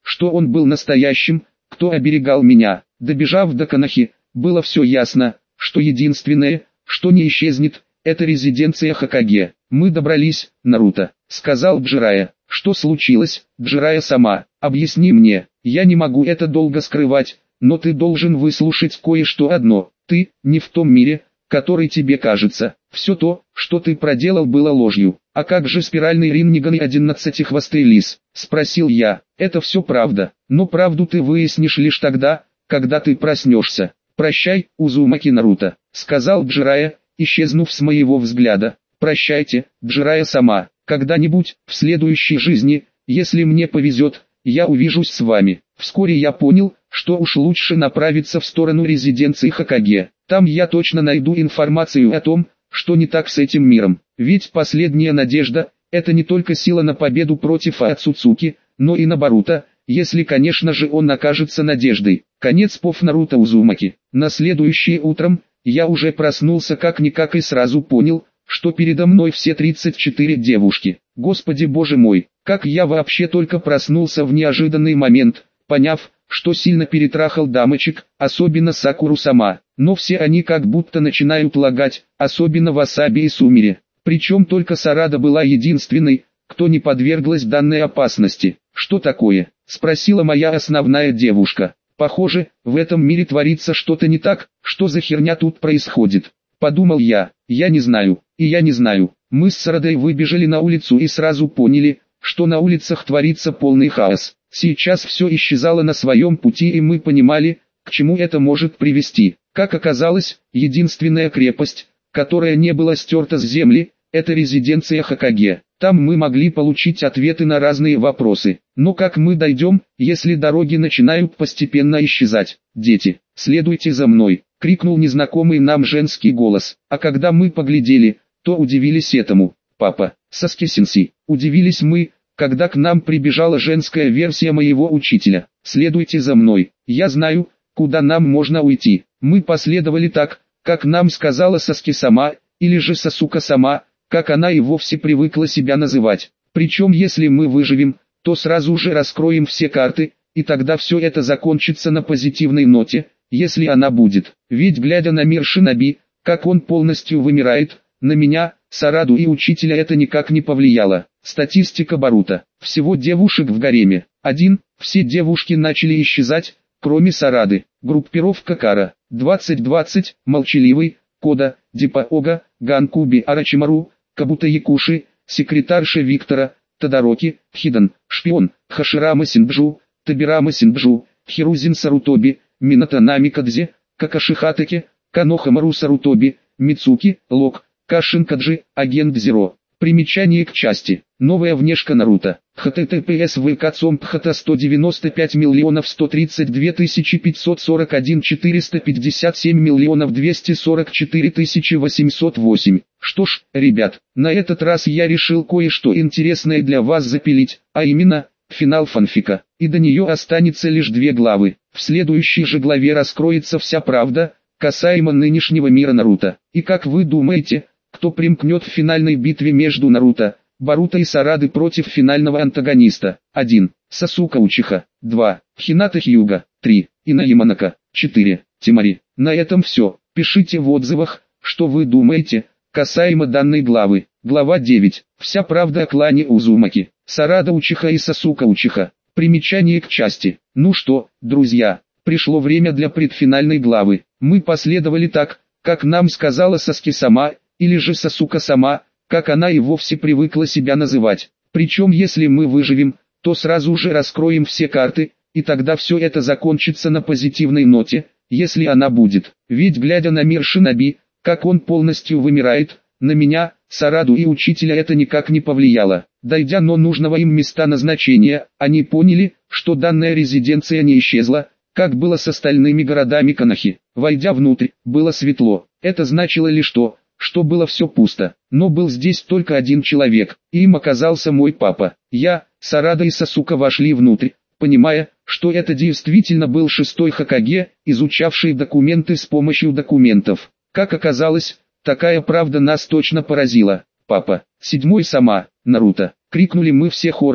что он был настоящим, кто оберегал меня. Добежав до Конохи, было все ясно, что единственное, что не исчезнет, это резиденция Хокаге. Мы добрались, Наруто, сказал Джирайя. Что случилось, Джирайя-сама? Объясни мне, я не могу это долго скрывать, но ты должен выслушать кое-что одно. Ты не в том мире, который тебе кажется. Все то, что ты проделал, было ложью. А как же спиральный Ринниган и одиннадцатихвостый лис? Спросил я. Это все правда, но правду ты выяснишь лишь тогда, когда ты проснешься. Прощай, Узумаки Наруто, сказал Джирайя, исчезнув с моего взгляда. Прощайте, Джирайя-сама. Когда-нибудь, в следующей жизни, если мне повезет, я увижусь с вами. Вскоре я понял, что уж лучше направиться в сторону резиденции Хокаге. Там я точно найду информацию о том, что не так с этим миром. Ведь последняя надежда – это не только сила на победу против Ацуцуки, но и на Боруто, если, конечно же, он окажется надеждой. Конец пов Наруто Узумаки. На следующее утром, я уже проснулся как-никак и сразу понял, что передо мной все тридцать четыре девушки. Господи боже мой, как я вообще только проснулся в неожиданный момент, поняв, что сильно перетрахал дамочек, особенно Сакуру-сама. Но все они как будто начинают лагать, особенно Васаби и Сумире. Причем только Сарада была единственной, кто не подверглась данной опасности. «Что такое?» – спросила моя основная девушка. «Похоже, в этом мире творится что-то не так, что за херня тут происходит?» Подумал я. Я не знаю, и я не знаю. Мы с Сарадой выбежали на улицу и сразу поняли, что на улицах творится полный хаос. Сейчас все исчезало на своем пути, и мы понимали, к чему это может привести. Как оказалось, единственная крепость, которая не была стерта с земли, это резиденция Хокаге. Там мы могли получить ответы на разные вопросы. Но как мы дойдем, если дороги начинают постепенно исчезать? Дети, следуйте за мной, крикнул незнакомый нам женский голос. А когда мы поглядели, то удивились этому. Папа, Саски-сенсей, удивились мы, когда к нам прибежала женская версия моего учителя. Следуйте за мной, я знаю, куда нам можно уйти. Мы последовали так, как нам сказала Саски-сама, или же Сасука-сама, как она и вовсе привыкла себя называть. Причем если мы выживем, то сразу же раскроем все карты, и тогда все это закончится на позитивной ноте, если она будет. Ведь глядя на мир Шиноби, как он полностью вымирает, на меня, Сараду и учителя это никак не повлияло. Статистика Боруто. Всего девушек в гареме. Один. Все девушки начали исчезать, кроме Сарады. Группировка Кара. двадцать двадцать. Молчаливый. Кода. Дипа Ога. Ганкуби Арачимару. Кабута Якуши. Секретарша Виктора. Тодороки. Хидан. Шпион. Хаширама Синджу. Табирама Синджу. Хирузин Сарутоби. Минато Намикадзе. Какашихатаке. Канохамару Сарутоби. Мицуки. Лок. Кашинкаджи. Агент Зеро. Примечание к части. Новая внешка Наруто. https vk.com.pht сто девяносто пять миллионов сто тридцать две тысячи пятьсот сорок один четыреста пятьдесят семь миллионов двести сорок четыре тысячи восемьсот восемь. Что ж, ребят, на этот раз я решил кое-что интересное для вас запилить, а именно, финал фанфика. И до нее останется лишь две главы. В следующей же главе раскроется вся правда, касаемо нынешнего мира Наруто. И как вы думаете, кто примкнет в финальной битве между Наруто, Боруто и Сарады против финального антагониста? один. Сасука Учиха. два. Хината Хьюга. три. Ина Яманака. четыре. Тимари. На этом все. Пишите в отзывах, что вы думаете, касаемо данной главы. Глава девять. Вся правда о клане Узумаки. Сарада Учиха и Сасука Учиха. Примечание к части. Ну что, друзья, пришло время для предфинальной главы. Мы последовали так, как нам сказала Саски-сама, или же Сасука-сама, как она и вовсе привыкла себя называть. Причем если мы выживем, то сразу же раскроем все карты, и тогда все это закончится на позитивной ноте, если она будет. Ведь глядя на мир Шиноби, как он полностью вымирает, на меня, Сараду и учителя это никак не повлияло. Дойдя до нужного им места назначения, они поняли, что данная резиденция не исчезла, как было с остальными городами Конохи. Войдя внутрь, было светло. Это значило лишь то, что было все пусто. Но был здесь только один человек, и им оказался мой папа. Я, Сарада и Сасука вошли внутрь, понимая, что это действительно был шестой Хокаге, изучавший документы с помощью документов. Как оказалось, такая правда нас точно поразила. «Папа, седьмой сама, Наруто!» — крикнули мы все хором,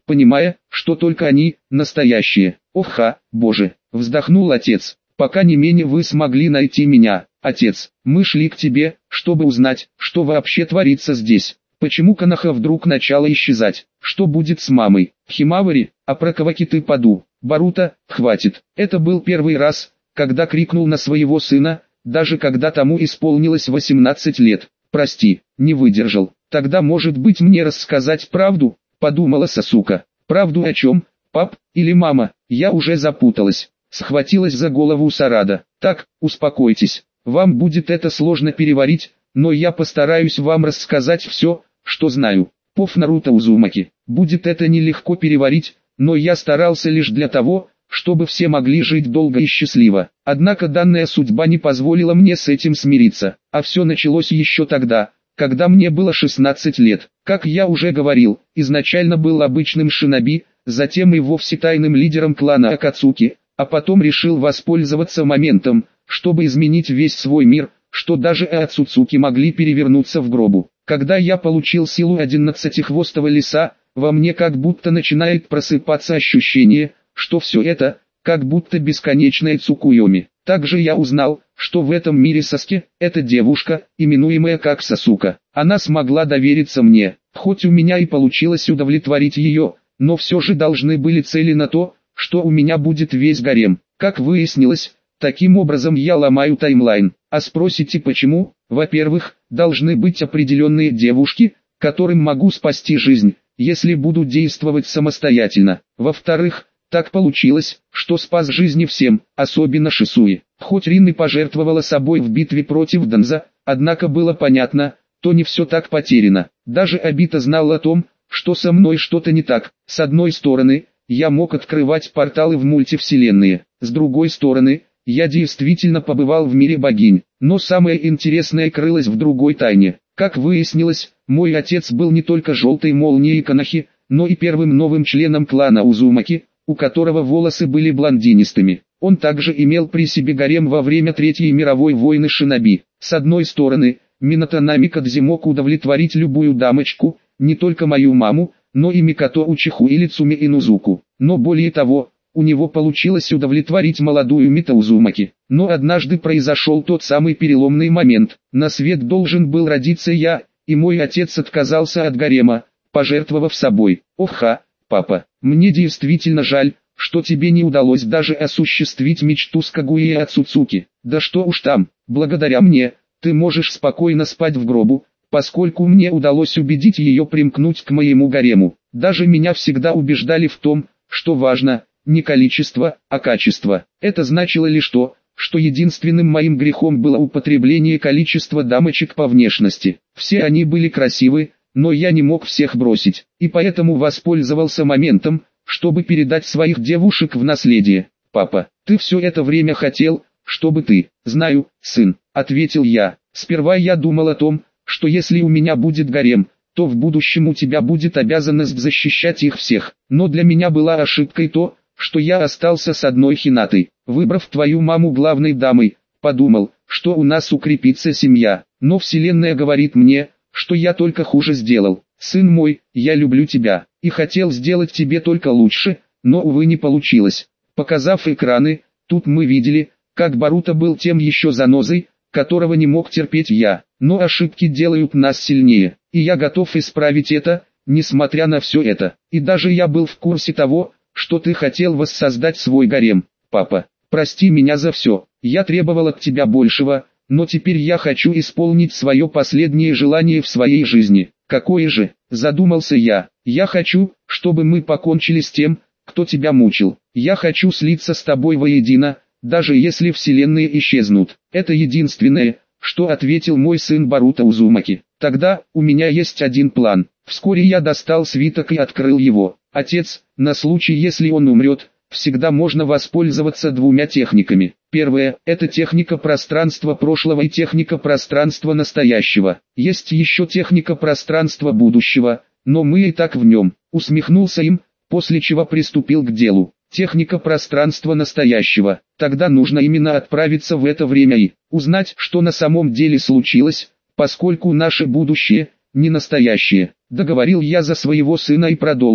понимая, что только они, настоящие. Оха, боже, вздохнул отец, пока не менее вы смогли найти меня. Отец, мы шли к тебе, чтобы узнать, что вообще творится здесь. Почему Канаха вдруг начала исчезать? Что будет с мамой? Химавари, а про Кавакиты Паду, Барута, хватит. Это был первый раз, когда крикнул на своего сына, даже когда тому исполнилось восемнадцать лет. Прости, не выдержал. Тогда может быть мне рассказать правду? Подумала Сасука. Правду о чем, пап, или мама? Я уже запуталась. Схватилась за голову Сарада. Так, успокойтесь. Вам будет это сложно переварить, но я постараюсь вам рассказать все, что знаю. Пов Наруто Узумаки. Будет это нелегко переварить, но я старался лишь для того, чтобы все могли жить долго и счастливо. Однако данная судьба не позволила мне с этим смириться. А все началось еще тогда, когда мне было шестнадцать лет. Как я уже говорил, изначально был обычным шиноби, затем и вовсе тайным лидером клана Акацуки, а потом решил воспользоваться моментом, чтобы изменить весь свой мир, что даже Ацуцуки могли перевернуться в гробу. Когда я получил силу одиннадцатихвостого лиса, во мне как будто начинает просыпаться ощущение, что все это, как будто бесконечная Цукуйоми. Также я узнал, что в этом мире Саски – это девушка, именуемая как Сасука. Она смогла довериться мне, хоть у меня и получилось удовлетворить ее, но все же должны были цели на то, что у меня будет весь гарем. Как выяснилось, таким образом я ломаю таймлайн. А спросите почему? Во-первых, должны быть определенные девушки, которым могу спасти жизнь, если буду действовать самостоятельно. Во-вторых, так получилось, что спас жизни всем, особенно Шисуи. Хоть Рин и пожертвовала собой в битве против Данза, однако было понятно, то не все так потеряно. Даже Обита знал о том, что со мной что-то не так. С одной стороны, я мог открывать порталы в мультивселенные. С другой стороны, я действительно побывал в мире богинь. Но самое интересное крылось в другой тайне. Как выяснилось, мой отец был не только желтой молнией Канахи, но и первым новым членом клана Узумаки, у которого волосы были блондинистыми. Он также имел при себе гарем во время Третьей мировой войны шиноби. С одной стороны, Минато Намикадзе мог удовлетворить любую дамочку, не только мою маму, но и Микото Учиху или Цуми Инузуку. Но более того, у него получилось удовлетворить молодую Мито Узумаки. Но однажды произошел тот самый переломный момент. На свет должен был родиться я, и мой отец отказался от гарема, пожертвовав собой. Оха, папа, мне действительно жаль, что тебе не удалось даже осуществить мечту с Кагуи Ацуцуки. Да что уж там, благодаря мне, ты можешь спокойно спать в гробу, поскольку мне удалось убедить ее примкнуть к моему гарему. Даже меня всегда убеждали в том, что важно не количество, а качество. Это значило лишь то, что единственным моим грехом было употребление количества дамочек по внешности. Все они были красивы, но я не мог всех бросить, и поэтому воспользовался моментом, чтобы передать своих девушек в наследие. «Папа, ты все это время хотел, чтобы ты...» «Знаю, сын», — ответил я. «Сперва я думал о том, что если у меня будет гарем, то в будущем у тебя будет обязанность защищать их всех. Но для меня была ошибкой то, что я остался с одной Хинатой. Выбрав твою маму главной дамой, подумал, что у нас укрепится семья. Но вселенная говорит мне, что я только хуже сделал. Сын мой, я люблю тебя, и хотел сделать тебе только лучше, но увы не получилось». Показав экраны, тут мы видели, как Боруто был тем еще занозой, которого не мог терпеть я. Но ошибки делают нас сильнее, и я готов исправить это, несмотря на все это. И даже я был в курсе того, что ты хотел воссоздать свой гарем. Папа, прости меня за все, я требовал от тебя большего, но теперь я хочу исполнить свое последнее желание в своей жизни. Какое же? Задумался я. Я хочу, чтобы мы покончили с тем, кто тебя мучил. Я хочу слиться с тобой воедино, даже если вселенные исчезнут. Это единственное, что ответил мой сын Боруто Узумаки. Тогда, у меня есть один план. Вскоре я достал свиток и открыл его. Отец, на случай если он умрет, всегда можно воспользоваться двумя техниками. Первая – это техника пространства прошлого и техника пространства настоящего. Есть еще техника пространства будущего, но мы и так в нем. Усмехнулся им, после чего приступил к делу. Техника пространства настоящего. Тогда нужно именно отправиться в это время и узнать, что на самом деле случилось, поскольку наше будущее – не настоящее. Договорил я за своего сына и продолжил.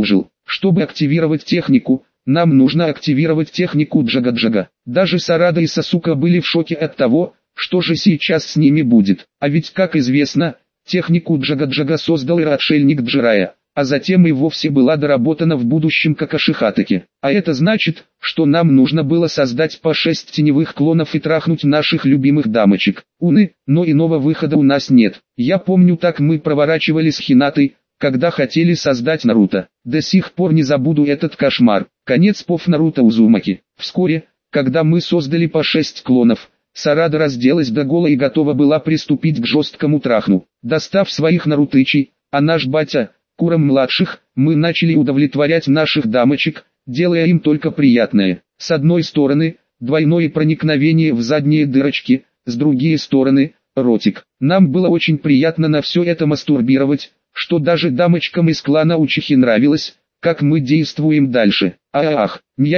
Чтобы активировать технику, нам нужно активировать технику Джага-Джага. Даже Сарада и Сасука были в шоке от того, что же сейчас с ними будет. А ведь, как известно, технику Джага-Джага создал и отшельник Джирая, а затем и вовсе была доработана в будущем Какаши Хатаки. А это значит, что нам нужно было создать по шесть теневых клонов и трахнуть наших любимых дамочек. Уны, но иного выхода у нас нет. Я помню, так мы проворачивали с Хинатой, когда хотели создать Наруто. До сих пор не забуду этот кошмар. Конец пов Наруто Узумаки. Вскоре, когда мы создали по шесть клонов, Сарада разделась до гола и готова была приступить к жесткому трахну. Достав своих нарутычей, а наш батя, Курам-младших, мы начали удовлетворять наших дамочек, делая им только приятное. С одной стороны, двойное проникновение в задние дырочки, с другой стороны, ротик. Нам было очень приятно на все это мастурбировать, что даже дамочкам из клана Учихи нравилось, как мы действуем дальше. Ах,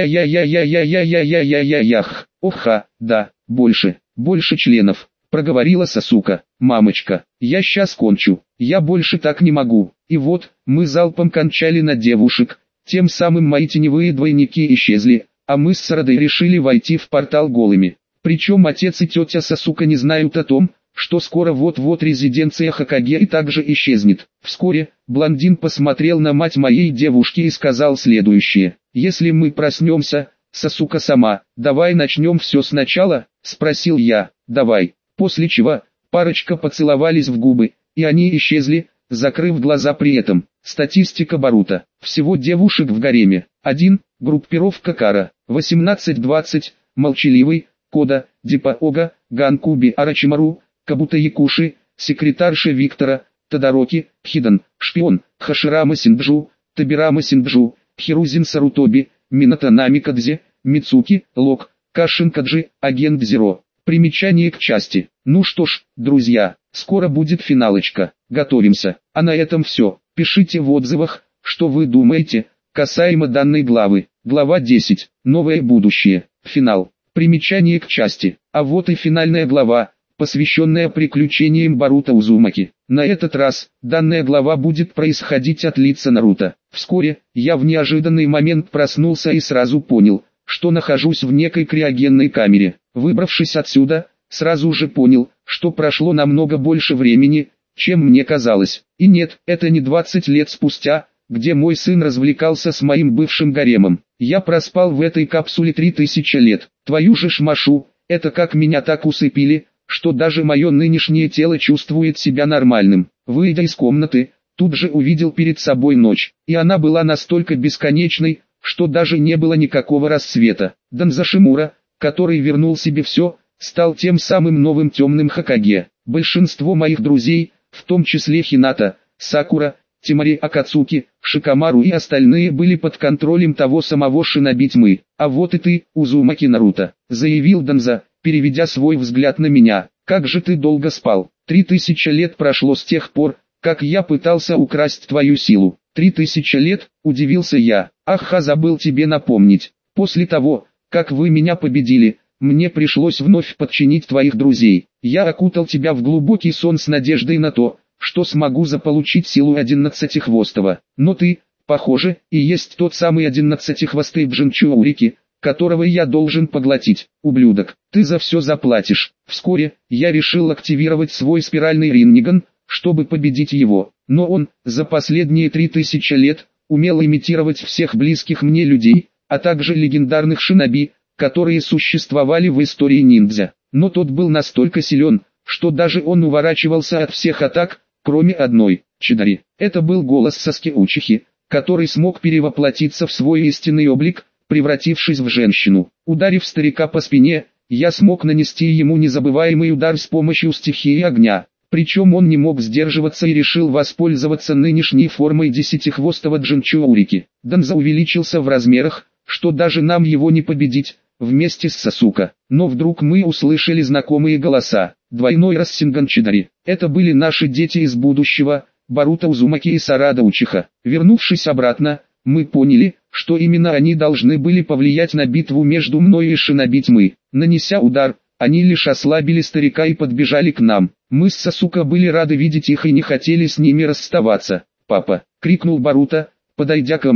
я-я-я-я-я-я-я-я-я-ях. Оха, да, больше, больше членов, проговорила Сасука. Мамочка, я сейчас кончу, я больше так не могу. И вот, мы залпом кончали на девушек, тем самым мои теневые двойники исчезли, а мы с Сарадой решили войти в портал голыми. Причем отец и тетя Сасука не знают о том, что скоро вот-вот резиденция Хокаге и также исчезнет. Вскоре, блондин посмотрел на мать моей девушки и сказал следующее. «Если мы проснемся, Сасука сама, давай начнем все сначала?» – спросил я. «Давай». После чего, парочка поцеловались в губы, и они исчезли, закрыв глаза при этом. Статистика Боруто. Всего девушек в гареме. один. Группировка Кара. восемнадцать-двадцать. Молчаливый, Кода, Дипа-Ога, Ганкуби Арачимару, Кабута Якуши, секретарша Виктора, Тодороки, Хидан, шпион, Хаширама Синджу, Табирама Синджу, Хирузин Сарутоби, Минато Намикадзе, Мицуки, Лок, Кашин Каджи, агент Зеро. Примечание к части. Ну что ж, друзья, скоро будет финалочка, готовимся. А на этом все. Пишите в отзывах, что вы думаете, касаемо данной главы. Глава десять. Новое будущее. Финал. Примечание к части. А вот и финальная глава, посвященная приключениям Боруто Узумаки. На этот раз, данная глава будет происходить от лица Наруто. Вскоре, я в неожиданный момент проснулся и сразу понял, что нахожусь в некой криогенной камере. Выбравшись отсюда, сразу же понял, что прошло намного больше времени, чем мне казалось. И нет, это не двадцать лет спустя, где мой сын развлекался с моим бывшим гаремом. Я проспал в этой капсуле три тысячи лет. Твою же ж машу, это как меня так усыпили, что даже мое нынешнее тело чувствует себя нормальным. Выйдя из комнаты, тут же увидел перед собой ночь, и она была настолько бесконечной, что даже не было никакого рассвета. Данза Шимура, который вернул себе все, стал тем самым новым темным Хокаге. Большинство моих друзей, в том числе Хината, Сакура, Тимари Акацуки, Шикамару и остальные были под контролем того самого Шиноби Тьмы. «А вот и ты, Узумаки Наруто», — заявил Данза, переведя свой взгляд на меня. «Как же ты долго спал? Три тысячи лет прошло с тех пор, как я пытался украсть твою силу». «Три тысячи лет?» — удивился я. «Ах, забыл тебе напомнить. После того, как вы меня победили, мне пришлось вновь подчинить твоих друзей. Я окутал тебя в глубокий сон с надеждой на то, что смогу заполучить силу одиннадцатихвостого. Но ты, похоже, и есть тот самый одиннадцатихвостый Джинчуурики, которого я должен поглотить. Ублюдок, ты за все заплатишь». Вскоре, я решил активировать свой спиральный Ринниган, чтобы победить его. Но он, за последние три тысячи лет, умел имитировать всех близких мне людей, а также легендарных шиноби, которые существовали в истории ниндзя. Но тот был настолько силен, что даже он уворачивался от всех атак, кроме одной, Чидари. Это был голос Саски Учихи, который смог перевоплотиться в свой истинный облик, превратившись в женщину. Ударив старика по спине, я смог нанести ему незабываемый удар с помощью стихии огня. Причем он не мог сдерживаться и решил воспользоваться нынешней формой десятихвостого Джинчуурики. Данза увеличился в размерах, что даже нам его не победить, вместе с Сасука. Но вдруг мы услышали знакомые голоса. Двойной Рассинган Чидари. Это были наши дети из будущего, Боруто Узумаки и Сарада Учиха. Вернувшись обратно, мы поняли, что именно они должны были повлиять на битву между мной и Шиноби Тьмы. Нанеся удар, они лишь ослабили старика и подбежали к нам. Мы с Сасука были рады видеть их и не хотели с ними расставаться. «Папа!» — крикнул Боруто, подойдя ко мне.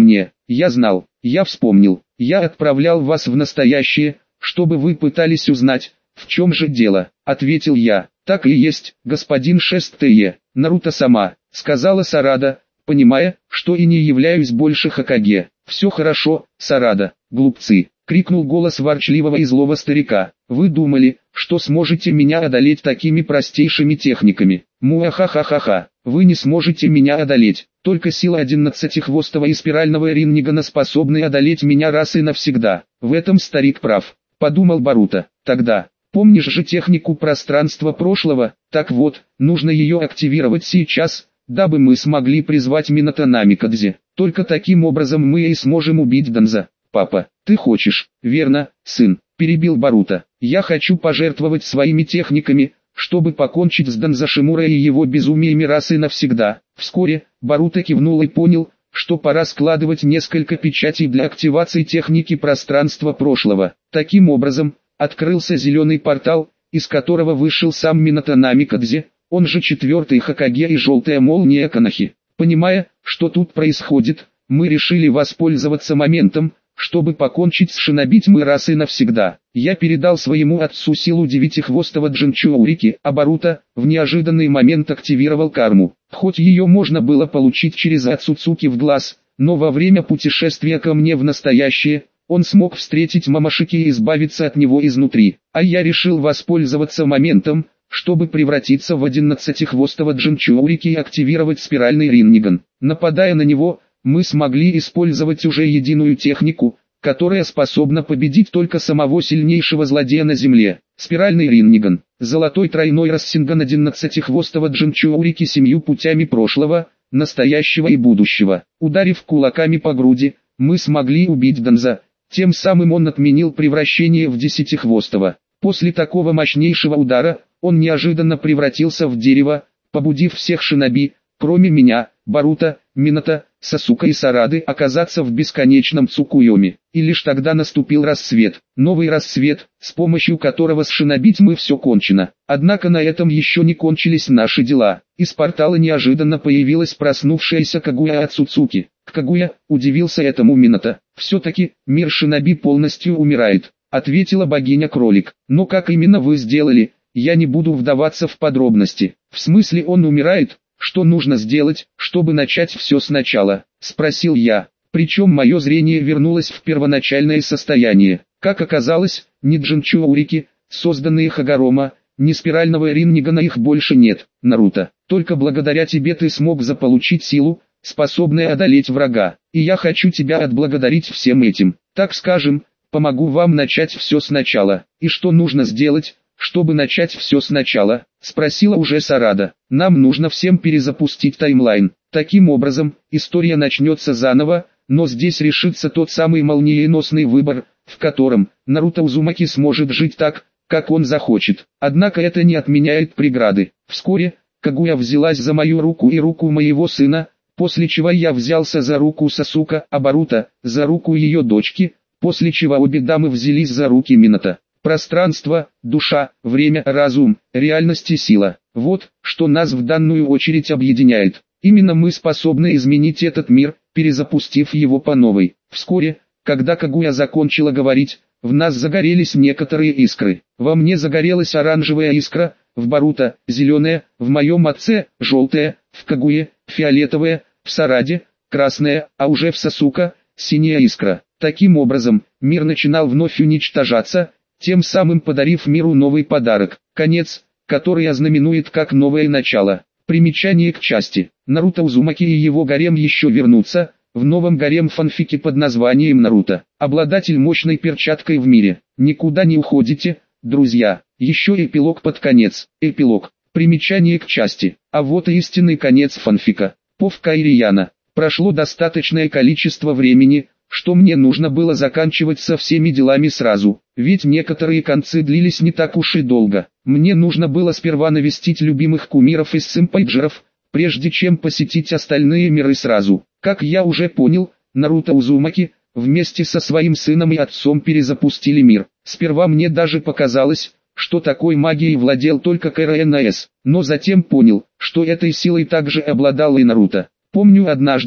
Я знал, я вспомнил, я отправлял вас в настоящее, чтобы вы пытались узнать, в чем же дело, ответил я. Так и есть, господин Шестее, Наруто-сама, сказала Сарада, понимая, что и не являюсь больше Хокаге. Все хорошо, Сарада, глупцы, крикнул голос ворчливого и злого старика. Вы думали, что сможете меня одолеть такими простейшими техниками? Муахахахаха, вы не сможете меня одолеть. Только сила одиннадцатихвостого и спирального Риннигана способны одолеть меня раз и навсегда. В этом старик прав, подумал Боруто. Тогда, помнишь же технику пространства прошлого? Так вот, нужно ее активировать сейчас, дабы мы смогли призвать Минато Намикадзе. Только таким образом мы и сможем убить Данза. Папа, ты хочешь, верно, сын, перебил Боруто. Я хочу пожертвовать своими техниками, чтобы покончить с Данза Шимура и его безумиями раз и навсегда. Вскоре, Боруто кивнул и понял, что пора складывать несколько печатей для активации техники пространства прошлого. Таким образом, открылся зеленый портал, из которого вышел сам Минато Намикадзе, он же четвертый Хокаге и желтая молния Канахи. Понимая, что тут происходит, мы решили воспользоваться моментом, чтобы покончить с шиноби тьмы раз и навсегда. Я передал своему отцу силу девятихвостого Джинчоурики, а Боруто в неожиданный момент активировал карму. Хоть ее можно было получить через Ацуцуки в глаз, но во время путешествия ко мне в настоящее, он смог встретить Мамашики и избавиться от него изнутри. А я решил воспользоваться моментом, чтобы превратиться в одиннадцатихвостого Джинчоурики и активировать спиральный Ринниган. Нападая на него, мы смогли использовать уже единую технику, которая способна победить только самого сильнейшего злодея на земле. Спиральный Ринниган, золотой тройной Рассинган одиннадцатихвостого Джинчоурики семью путями прошлого, настоящего и будущего. Ударив кулаками по груди, мы смогли убить Данза, тем самым он отменил превращение в десятихвостого. После такого мощнейшего удара, он неожиданно превратился в дерево, побудив всех шиноби, кроме меня, Боруто, Минато, Сасука и Сарады, оказаться в бесконечном Цукуйоме. И лишь тогда наступил рассвет, новый рассвет, с помощью которого с шиноби тьмы все кончено. Однако на этом еще не кончились наши дела. Из портала неожиданно появилась проснувшаяся Кагуя Ацуцуки. Кагуя, удивился этому Минато. Все-таки, мир шиноби полностью умирает, ответила богиня-кролик. Но как именно вы сделали, я не буду вдаваться в подробности. В смысле он умирает? Что нужно сделать, чтобы начать все сначала? Спросил я. Причем мое зрение вернулось в первоначальное состояние. Как оказалось, ни Джинчоурики, созданные Хагорома, ни спирального Риннигана их больше нет. Наруто, только благодаря тебе ты смог заполучить силу, способная одолеть врага. И я хочу тебя отблагодарить всем этим. Так скажем, помогу вам начать все сначала. И что нужно сделать, чтобы начать все сначала? Спросила уже Сарада. Нам нужно всем перезапустить таймлайн. Таким образом, история начнется заново, но здесь решится тот самый молниеносный выбор, в котором Наруто Узумаки сможет жить так, как он захочет. Однако это не отменяет преграды. Вскоре, Кагуя взялась за мою руку и руку моего сына, после чего я взялся за руку Сасука, а Боруто за руку ее дочки, после чего обе дамы взялись за руки Минато. Пространство, душа, время, разум, реальность и сила. Вот, что нас в данную очередь объединяет. Именно мы способны изменить этот мир, перезапустив его по новой. Вскоре, когда Кагуя закончила говорить, в нас загорелись некоторые искры. Во мне загорелась оранжевая искра, в Боруто – зеленая, в моем отце – желтая, в Кагуе – фиолетовая, в Сараде – красная, а уже в Сасука – синяя искра. Таким образом, мир начинал вновь уничтожаться, тем самым подарив миру новый подарок, конец, который ознаменует как новое начало. Примечание к части. Наруто Узумаки и его гарем еще вернутся, в новом гарем-фанфике под названием Наруто. Обладатель мощной перчаткой в мире. Никуда не уходите, друзья. Еще эпилог под конец. Эпилог. Примечание к части. А вот и истинный конец фанфика. Пов Кайрияна. Прошло достаточное количество времени, что мне нужно было заканчивать со всеми делами сразу, ведь некоторые концы длились не так уж и долго. Мне нужно было сперва навестить любимых кумиров из сэмпайджеров, прежде чем посетить остальные миры сразу. Как я уже понял, Наруто Узумаки, вместе со своим сыном и отцом перезапустили мир. Сперва мне даже показалось, что такой магией владел только КРНС, но затем понял, что этой силой также обладал и Наруто. Помню однажды,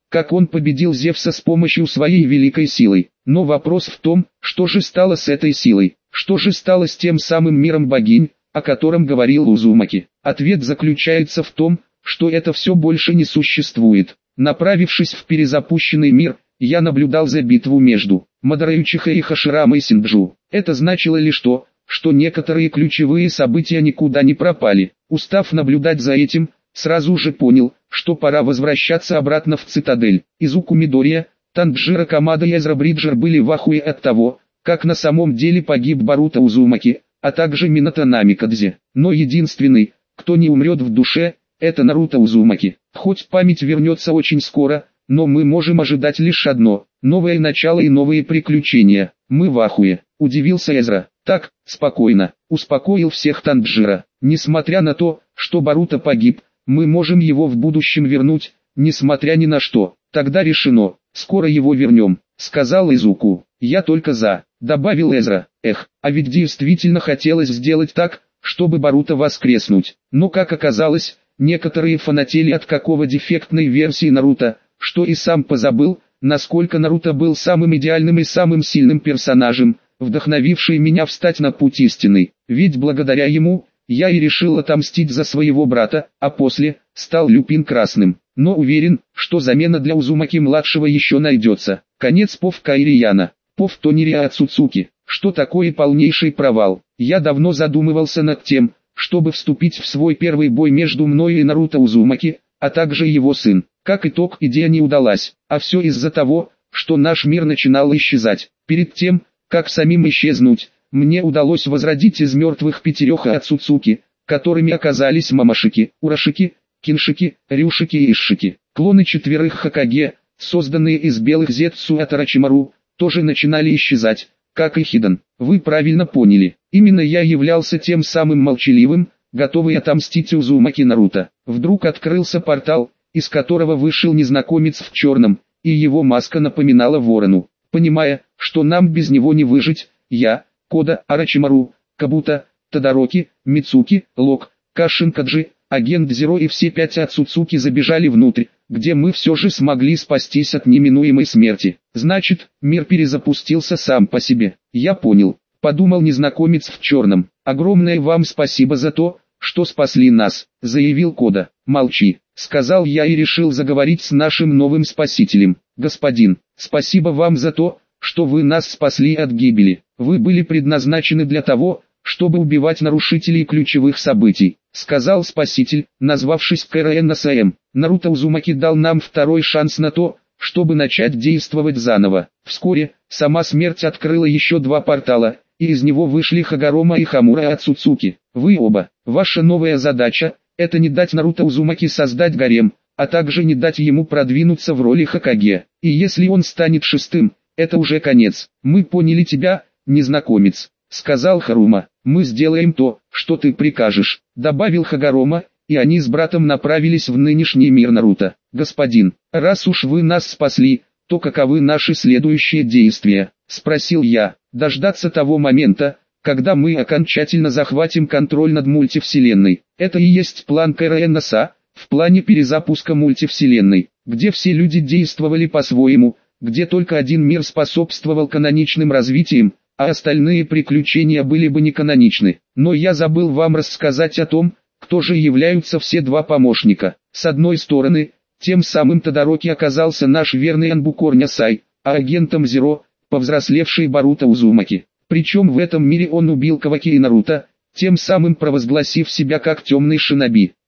как он победил Зевса с помощью своей великой силы. Но вопрос в том, что же стало с этой силой, что же стало с тем самым миром богинь, о котором говорил Узумаки. Ответ заключается в том, что это все больше не существует. Направившись в перезапущенный мир, я наблюдал за битву между Мадараючиха и Хаширамой Синджу. Это значило лишь то, что некоторые ключевые события никуда не пропали. Устав наблюдать за этим, сразу же понял, что пора возвращаться обратно в цитадель. Изуку Мидория, Танджира Камада и Эзра Бриджер были в ахуе от того, как на самом деле погиб Боруто Узумаки, а также Минато Намикадзе. Но единственный, кто не умрет в душе, это Наруто Узумаки. Хоть память вернется очень скоро, но мы можем ожидать лишь одно – новое начало и новые приключения. Мы в ахуе, удивился Эзра. Так, спокойно, успокоил всех Танджира. Несмотря на то, что Боруто погиб, мы можем его в будущем вернуть, несмотря ни на что. Тогда решено, скоро его вернем, сказал Изуку. Я только за, добавил Эзра. Эх, а ведь действительно хотелось сделать так, чтобы Боруто воскреснуть. Но как оказалось, некоторые фанатели от какого дефектной версии Наруто, что и сам позабыл, насколько Наруто был самым идеальным и самым сильным персонажем, вдохновивший меня встать на путь истины. Ведь благодаря ему, я и решил отомстить за своего брата, а после, стал Люпин Красным. Но уверен, что замена для Узумаки-младшего еще найдется. Конец Пов Кайрияна. Пов Тонирия Ацуцуки. Что такое полнейший провал? Я давно задумывался над тем, чтобы вступить в свой первый бой между мною и Наруто Узумаки, а также его сын. Как итог, идея не удалась, а все из-за того, что наш мир начинал исчезать. Перед тем, как самим исчезнуть, мне удалось возродить из мертвых пятерех Ацуцуки, которыми оказались Мамашики, Урашики, Киншики, Рюшики и Ишшики. Клоны четверых Хокаге, созданные из белых Зетсу от Орочимару, тоже начинали исчезать, как и Хидан. Вы правильно поняли, именно я являлся тем самым молчаливым, готовый отомстить Узумаки Наруто. Вдруг открылся портал, из которого вышел незнакомец в черном, и его маска напоминала ворону. Понимая, что нам без него не выжить, я, Кода, Орочимару, Кабута, Тодороки, Мицуки, Лок, Кашинкаджи, агент Зеро и все пять Ацуцуки забежали внутрь, где мы все же смогли спастись от неминуемой смерти. Значит, мир перезапустился сам по себе. Я понял, подумал незнакомец в черном. Огромное вам спасибо за то, что спасли нас, заявил Кода. Молчи, сказал я и решил заговорить с нашим новым спасителем. Господин, спасибо вам за то, что вы нас спасли от гибели. Вы были предназначены для того, чтобы убивать нарушителей ключевых событий, сказал спаситель, назвавшись КРНСМ. Наруто Узумаки дал нам второй шанс на то, чтобы начать действовать заново. Вскоре, сама смерть открыла еще два портала, и из него вышли Хагорома и Хамура Ацуцуки. Вы оба, ваша новая задача – это не дать Наруто Узумаки создать гарем, а также не дать ему продвинуться в роли Хокаге. И если он станет шестым, это уже конец. Мы поняли тебя, незнакомец, сказал Харума. Мы сделаем то, что ты прикажешь, добавил Хагорома, и они с братом направились в нынешний мир Наруто. Господин, раз уж вы нас спасли, то каковы наши следующие действия? Спросил я. Дождаться того момента, когда мы окончательно захватим контроль над мультивселенной. Это и есть план КРНСА, в плане перезапуска мультивселенной, где все люди действовали по-своему, где только один мир способствовал каноничным развитиям, а остальные приключения были бы не каноничны. Но я забыл вам рассказать о том, кто же являются все два помощника. С одной стороны, тем самым Тодороки оказался наш верный Анбукор Нясай, а агентом Зеро – повзрослевший Боруто Узумаки. Причем в этом мире он убил Каваки и Наруто, тем самым провозгласив себя как темный шиноби.